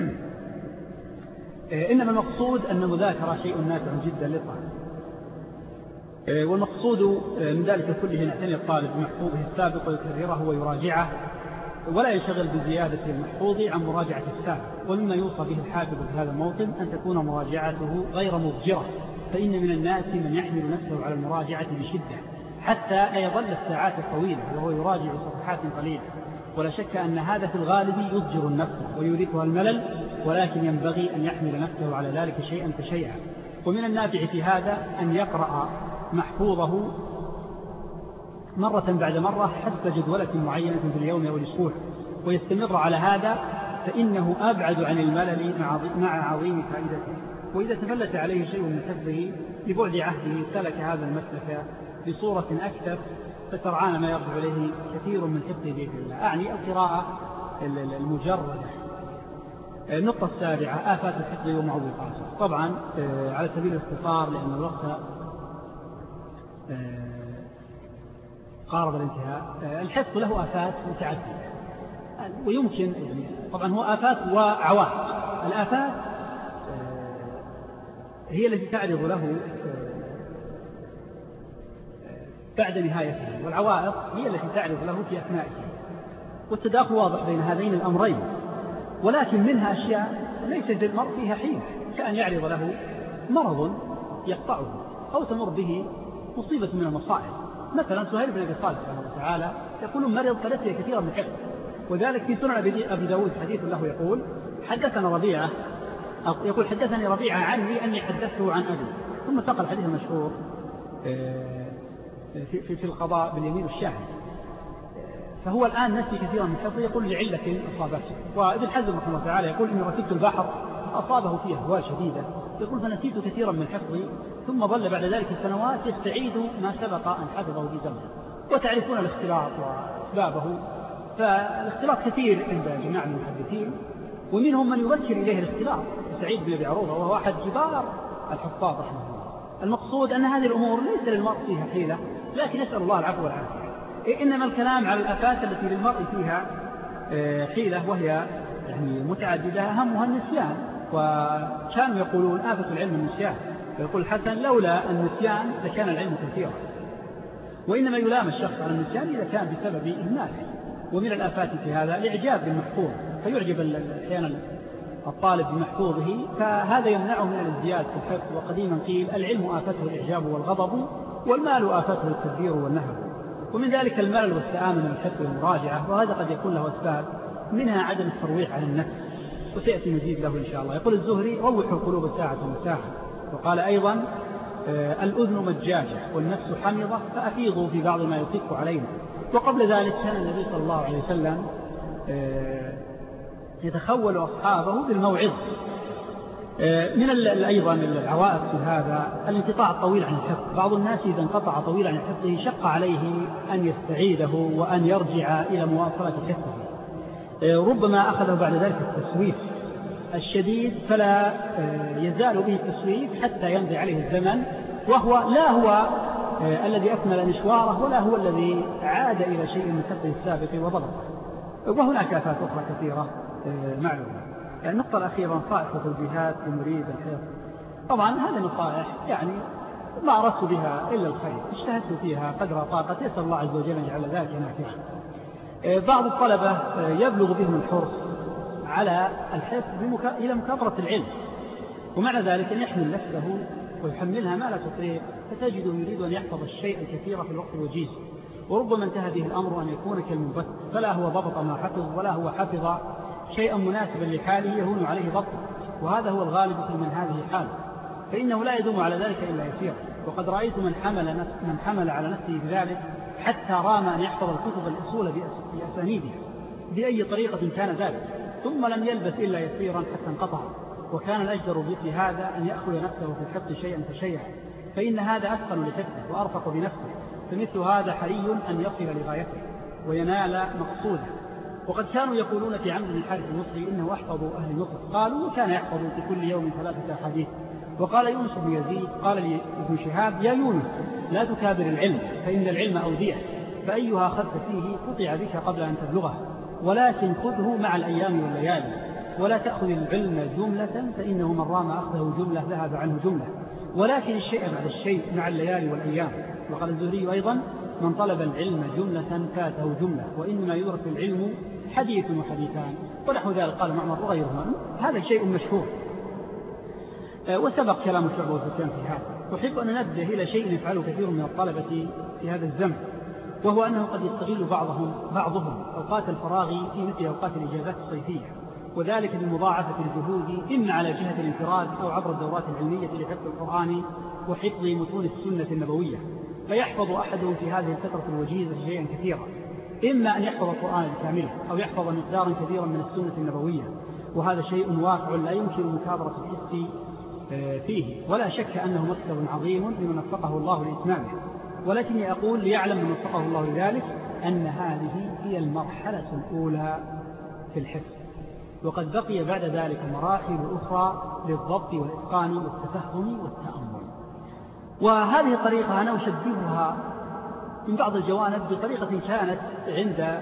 S2: آه إنما المقصود أن المذاكرة شيء نافع جدا للطالب، آه والمقصود من ذلك كله أن يعتني الطالب بمحفوظه السابق ويكرره ويراجعه، ولا ينشغل بزيادة المحفوظ عن مراجعة السابق. ومما يوصى به الحافظ في هذا الموطن أن تكون مراجعته غير مضجرة، فإن من الناس من يحمل نفسه على المراجعة بشدة حتى لا يظل الساعات الطويلة وهو يراجع صفحات قليلة، ولا شك أن هذا في الغالب يضجر النفس ويورثها الملل، ولكن ينبغي أن يحمل نفسه على ذلك شيئا فشيئا. ومن النافع في هذا أن يقرأ محفوظه مرة بعد مرة حسب جدولة معينة في اليوم أو الأسبوع، ويستمر على هذا، فإنه أبعد عن الملل مع عظيم فائدته. وإذا تفلت عليه شيء من حفظه لبعد عهده سلك هذا المسلك بصورة أكثر، فترعان ما يرجع إليه كثير من حفظه بإذن الله. أعني القراءة المجردة. النقطة السابعة: آفات الحفظ ومعوقاته. طبعا على سبيل الاختصار لأن الوقت قارب الانتهاء، الحفظ له آفات متعددة، ويمكن يعني طبعا هو آفات وعوائق. الآفات هي التي تعرض له بعد نهايته، والعوائق هي التي تعرض له في أثنائه، والتداخل واضح بين هذين الأمرين. ولكن منها أشياء ليس للمرء فيها حين، كأن يعرض له مرض يقطعه أو تمر به مصيبة من المصائب. مثلا سهيل بن أبي صالح رحمه الله تعالى يقول: مرض فلسي كثيرا من حفظ، وذلك في سنن أبي داود حديث له يقول: حدثنا ربيعة، يقول: حدثني ربيعة عني أني حدثته عن أبي، ثم ساق الحديث المشهور في, في, في القضاء باليمين والشاهد. فهو الآن نسي كثيرا من حفظه، يقول لعلة أصابته. وابن حزم رحمه الله تعالى يقول: إني ركبت البحر أصابه فيه أهوال شديدة، يقول: فنسيت كثيرا من حفظي، ثم ظل بعد ذلك السنوات يستعيد ما سبق أن حفظه في زمنه. وتعرفون الاختلاط وأسبابه، فالاختلاط كثير عند جماعة المحدثين، ومنهم من يبكر إليه الاختلاط، سعيد بن أبي عروبة وهو أحد كبار الحفاظ رحمه الله. المقصود أن هذه الأمور ليس للمرء فيها حيلة، لكن نسأل الله العفو والعافية. إنما الكلام على الآفات التي للمرء فيها حيلة وهي يعني متعددة أهمها النسيان. وكانوا يقولون آفة العلم النسيان، فيقول الحسن لولا النسيان لكان العلم كثيرا. وإنما يلام الشخص على النسيان إذا كان بسبب إهماله. ومن الآفات في هذا الإعجاب بالمحفوظ، فيعجب أحيانا الطالب بمحفوظه، فهذا يمنعه من الازدياد في الحفظ. وقديما قيل العلم آفته الإعجاب والغضب، والمال آفته التدبير والنهب. ومن ذلك الملل والسآمة من الحفظ والمراجعة، وهذا قد يكون له أسباب، منها عدم الترويح على النفس، وسيأتي مزيد له إن شاء الله. يقول الزهري روحوا القلوب ساعة وساعة. وقال أيضا آه الأذن مجاجة والنفس حمضة، فأفيضوا في بعض ما يطيق علينا. وقبل ذلك كان النبي صلى الله عليه وسلم آه يتخول أصحابه بالموعظة. آه من أيضا العوائق في هذا الانقطاع الطويل عن الحفظ. بعض الناس إذا انقطع طويلا عن حفظه شق عليه أن يستعيده وأن يرجع إلى مواصلة حفظه. آه ربما أخذه بعد ذلك التسويف الشديد، فلا يزال به التسويف حتى يمضي عليه الزمن، وهو لا هو الذي أكمل مشواره ولا هو الذي عاد إلى شيء من حفظه السابق وضبطه. وهناك آفات أخرى كثيرة معلومة. النقطة الأخيرة نصائح وتوجيهات لمريد الحفظ. طبعا هذه نصائح يعني ما أردت بها إلا الخير، اجتهدت فيها قدر طاقتي، يسأل الله عز وجل أن يجعل ذلك نافعا. بعض الطلبة يبلغ بهم الحرص على الحفظ بمكا... إلى مكابرة العلم، ومعنى ذلك أن يحمل نفسه ويحملها ما لا تطيق، فتجده يريد أن يحفظ الشيء الكثير في الوقت الوجيز. وربما انتهى به الأمر أن يكون كالمنبت، فلا هو ضبط ما حفظ ولا هو حفظ شيئا مناسبا لحاله يهون عليه ضبطه، وهذا هو الغالب في من هذه الحال، فإنه لا يدوم على ذلك إلا يسير. وقد رأيت من حمل, نفس من حمل على نفسه بذلك حتى رام أن يحفظ الكتب الأصول بأسانيدها بأي طريقة كان ذلك، ثم لم يلبث إلا يسيرا حتى انقطع. وكان الأجدر بمثل هذا أن يأخذ نفسه في الحفظ شيئا فشيئا، فإن هذا أثقل لحفظه وأرفق بنفسه. فمثل هذا حري أن يصل لغايته وينال مقصوده. وقد كانوا يقولون في عمرو بن الحارث المصري إنه أحفظ أهل مصر، قالوا كان يحفظ في كل يوم ثلاثة أحاديث. وقال يونس بن يزيد قال لي ابن شهاب يا يونس لا تكابر العلم، فإن العلم أودية، فأيها أخذت فيه قطع بك قبل أن تبلغه، ولكن خذه مع الأيام والليالي، ولا تأخذ العلم جملة، فإنه من رام أخذه جملة ذهب عنه جملة، ولكن الشيء بعد الشيء مع الليالي والأيام. وقال الزهري أيضا من طلب العلم جملة فاته جملة، وإنما يدرك العلم حديث وحديثان، ونحو ذلك قال معمر وغيرهما. هذا شيء مشهور وسبق كلام الشعب والسفيان في هذا. أحب أن ننبه إلى شيء يفعله كثير من الطلبة في هذا الزمن، وهو أنه قد يستغل بعضهم بعضهم أوقات الفراغ في مثل أوقات الإجازات الصيفية، وذلك بمضاعفة الجهود إما على جهة الانفراد أو عبر الدورات العلمية لحفظ القرآن وحفظ متون السنة النبوية. فيحفظ أحدهم في هذه الفترة الوجيزة شيئا كثيرا، إما أن يحفظ القرآن كاملا أو يحفظ مقدارا كبيرا من السنة النبوية، وهذا شيء واقع لا يمكن مكابرة الحس فيه، ولا شك أنه مكسب عظيم لمن وفقه الله لإتمامه. ولكني أقول ليعلم من وفقه الله لذلك أن هذه هي المرحلة الأولى في الحفظ، وقد بقي بعد ذلك مراحل أخرى للضبط والإتقان والتفهم والتأمل. وهذه الطريقة أنا أشبهها من بعض الجوانب بطريقة كانت عند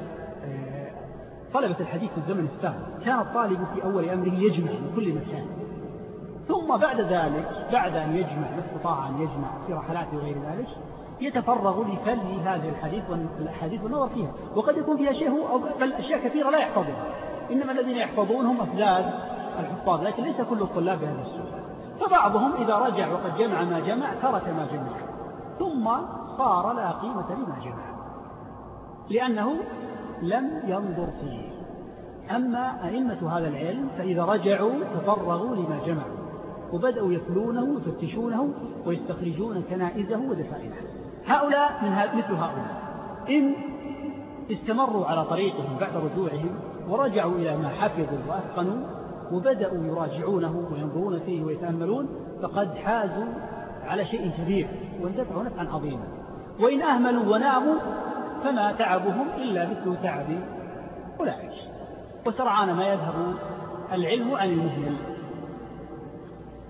S2: طلبة الحديث في الزمن السابق. كان الطالب في أول أمره يجمع من كل مكان، ثم بعد ذلك بعد أن يجمع ما استطاع أن يجمع في رحلات وغير ذلك يتفرغ لفل هذه الحديث والأحاديث والنظر فيها، وقد يكون فيها شيء هو بل أشياء كثيرة لا يحفظها، إنما الذين يحفظون هم أفذاذ الحفاظ، لكن ليس كل الطلاب بهذا السوء. فبعضهم إذا رجع وقد جمع ما جمع ترك ما جمع، ثم صار لا قيمة لما جمع لأنه لم ينظر فيه. أما أئمة هذا العلم فإذا رجعوا تفرغوا لما جمعوا وبدأوا يفلونه ويفتشونه ويستخرجون كنائزه ودفائنه. هؤلاء من مثل هؤلاء إن استمروا على طريقهم بعد رجوعهم ورجعوا إلى ما حفظوا وأتقنوا وبدأوا يراجعونه وينظرون فيه ويتأملون، فقد حازوا على شيء كبير واندفعوا نفعا عظيما. وإن أهملوا وناموا فما تعبهم إلا مثل تعب أولئك، وسرعان ما يذهب العلم عن المهمل.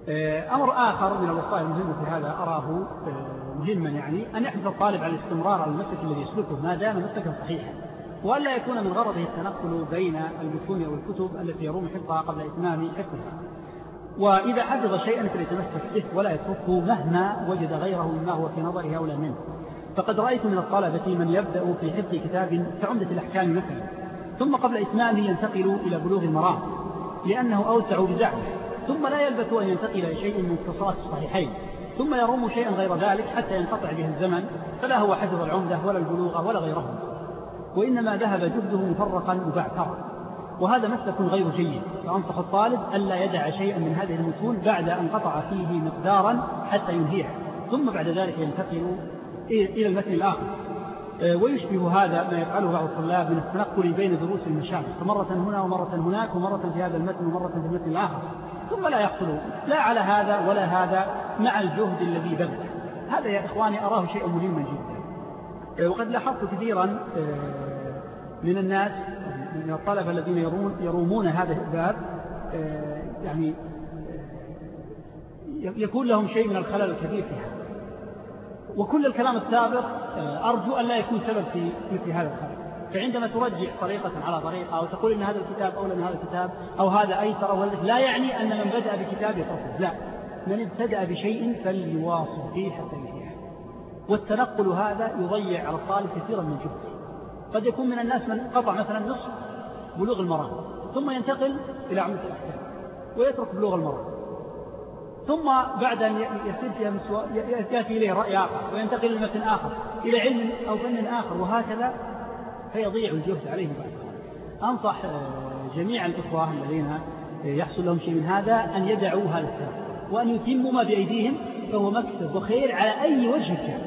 S1: أمر آخر من الوصايا المهمة في هذا أراه مهما يعني أن يحرص الطالب على الاستمرار على المسلك الذي يسلكه ما دام مسلكا صحيحا، وألا يكون من غرضه التنقل بين المتون أو الكتب التي يروم حفظها قبل إتمام حفظها. وإذا حفظ شيئا فليتمسك به ولا يتركه مهما وجد غيره مما هو في نظره أولى منه. فقد رأيت من الطلبة من يبدأ في حفظ كتاب كعمدة الأحكام مثلا، ثم قبل إتمامه ينتقل إلى بلوغ المرام لأنه أوسع بزعمه، ثم لا يلبث أن ينتقل إلى شيء من مختصرات الصحيحين، ثم يروم شيئا غير ذلك حتى ينقطع به الزمن، فلا هو حفظ العمدة ولا البلوغ ولا غيره، وإنما ذهب جهده مفرقا مبعثرا، وهذا مسلك غير جيد. فأنصح الطالب ألا يدع شيئا من هذه المتون بعد أن قطع فيه مقدارا حتى ينهيها، ثم بعد ذلك ينتقل إلى المتن الآخر. ويشبه هذا ما يفعله بعض الطلاب من التنقل بين دروس المشايخ، فمرة هنا ومرة هناك ومرة في هذا المتن ومرة في المتن الآخر، ثم لا يحصلون لا على هذا ولا هذا مع الجهد الذي بذل. هذا يا إخواني أراه شيء مهما جدا. وقد لاحظت كثيرا من الناس من الطلبة الذين يرومون, يرومون هذا الباب يعني يكون لهم شيء من الخلل الكبير فيها، وكل الكلام السابق أرجو أن لا يكون سبب في مثل هذا الخلل. فعندما ترجع طريقة على طريقة أو تقول إن هذا الكتاب أولى من هذا الكتاب أو هذا أيسر أو لا يعني أن من بدأ بكتاب يتركه، لا، من ابتدأ بشيء فليواصل فيه حتى ينتهي. والتنقل هذا يضيع على الطالب كثيرا من جهده. قد يكون من الناس من قطع مثلا نصف بلوغ المرام ثم ينتقل إلى عمدة الأحكام ويترك بلوغ المرام، ثم بعد أن يصير فيها مسوى يأتي إليه رأي آخر وينتقل إلى متن آخر إلى علم أو فن آخر، وهكذا فيضيع الجهد عليه بعد. أنصح جميع الإخوة الذين يحصل لهم شيء من هذا أن يدعوا هذا الكلام وأن يتموا ما بأيديهم، فهو مكسب وخير على أي وجه كان.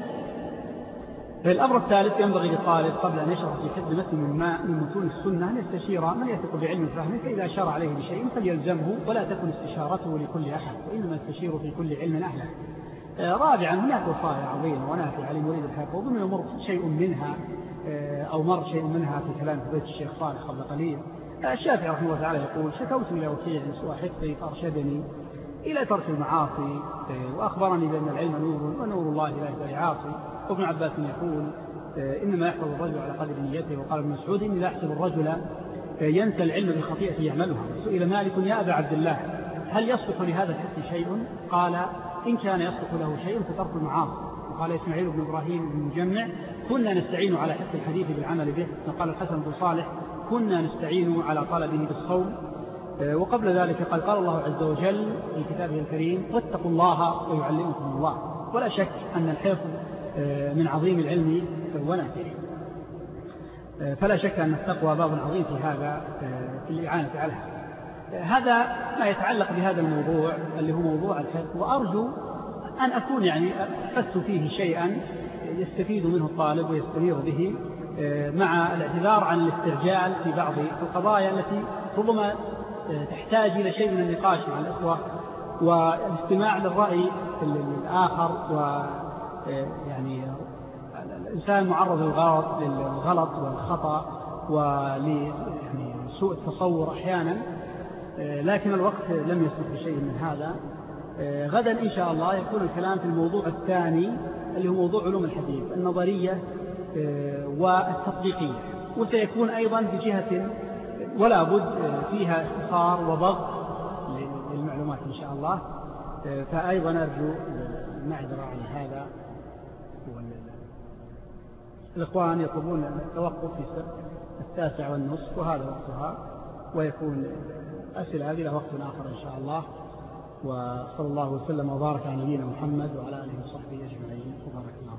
S1: الأمر الثالث ينبغي للطالب قبل أن يشرع في حفظ متن من متون السنة أن يستشير من يثق بعلم فهمه، فإذا شرع عليه بشيء فليلزمه ولا تكن استشارته لكل أحد، وإنما يستشير في كل علم أهله. رابعا هناك وصايا عظيمة ونافعة لمريد الحفظ، ومن يمر شيء منها أو مر شيء منها في كلام فضيلة الشيخ صالح قبل قليل. الشافعي رحمه الله تعالى يقول: شكوت إلى وكيع سوء حفظي فأرشدني إلى ترك المعاصي وأخبرني بأن العلم نور ونور الله لا يهدى لعاصي. وابن عباس يقول: إنما يحفظ الرجل على قدر نيته. وقال ابن مسعود: إني لا أحسب الرجل ينسى العلم بالخطيئة يعملها. سئل مالك: يا أبا عبد الله هل يصلح لهذا الحفظ شيء؟ قال: إن كان يصلح له شيء فترك المعاصي. وقال إسماعيل بن إبراهيم بن مجمع: كنا نستعين على حفظ الحديث بالعمل به. وقال الحسن بن صالح: كنا نستعين على طلبه بالصوم. وقبل ذلك قال: قال الله عز وجل في كتابه الكريم: واتقوا الله ويعلمكم الله. ولا شك أن الحفظ من عظيم العلم ونافعه، فلا شك أن التقوى باب عظيم في هذا في الإعانة على هذا ما يتعلق بهذا الموضوع اللي هو موضوع الحفظ. وأرجو أن أكون يعني أحس فيه شيئا يستفيد منه الطالب ويستنير به، مع الاعتذار عن الاسترجال في بعض القضايا التي ربما تحتاج إلى شيء من النقاش مع الأخوة والاستماع للرأي الآخر. و يعني الإنسان معرض للغلط للغلط والخطأ ولسوء التصور أحيانا، لكن الوقت لم يسمح بشيء من هذا. غدا إن شاء الله يكون الكلام في الموضوع الثاني اللي هو موضوع علوم الحديث النظرية والتطبيقية، وسيكون أيضا بجهة ولا بد فيها اختصار وضغط للمعلومات إن شاء الله. فأيضا أرجو المعذرة عن هذا. الإخوان يطلبون التوقف في التاسع والنصف وهذا وقتها، ويكون أسئلة هذه له وقت آخر إن شاء الله. وصلى الله وسلم وبارك على نبينا محمد وعلى آله وصحبه أجمعين. وبارك الله.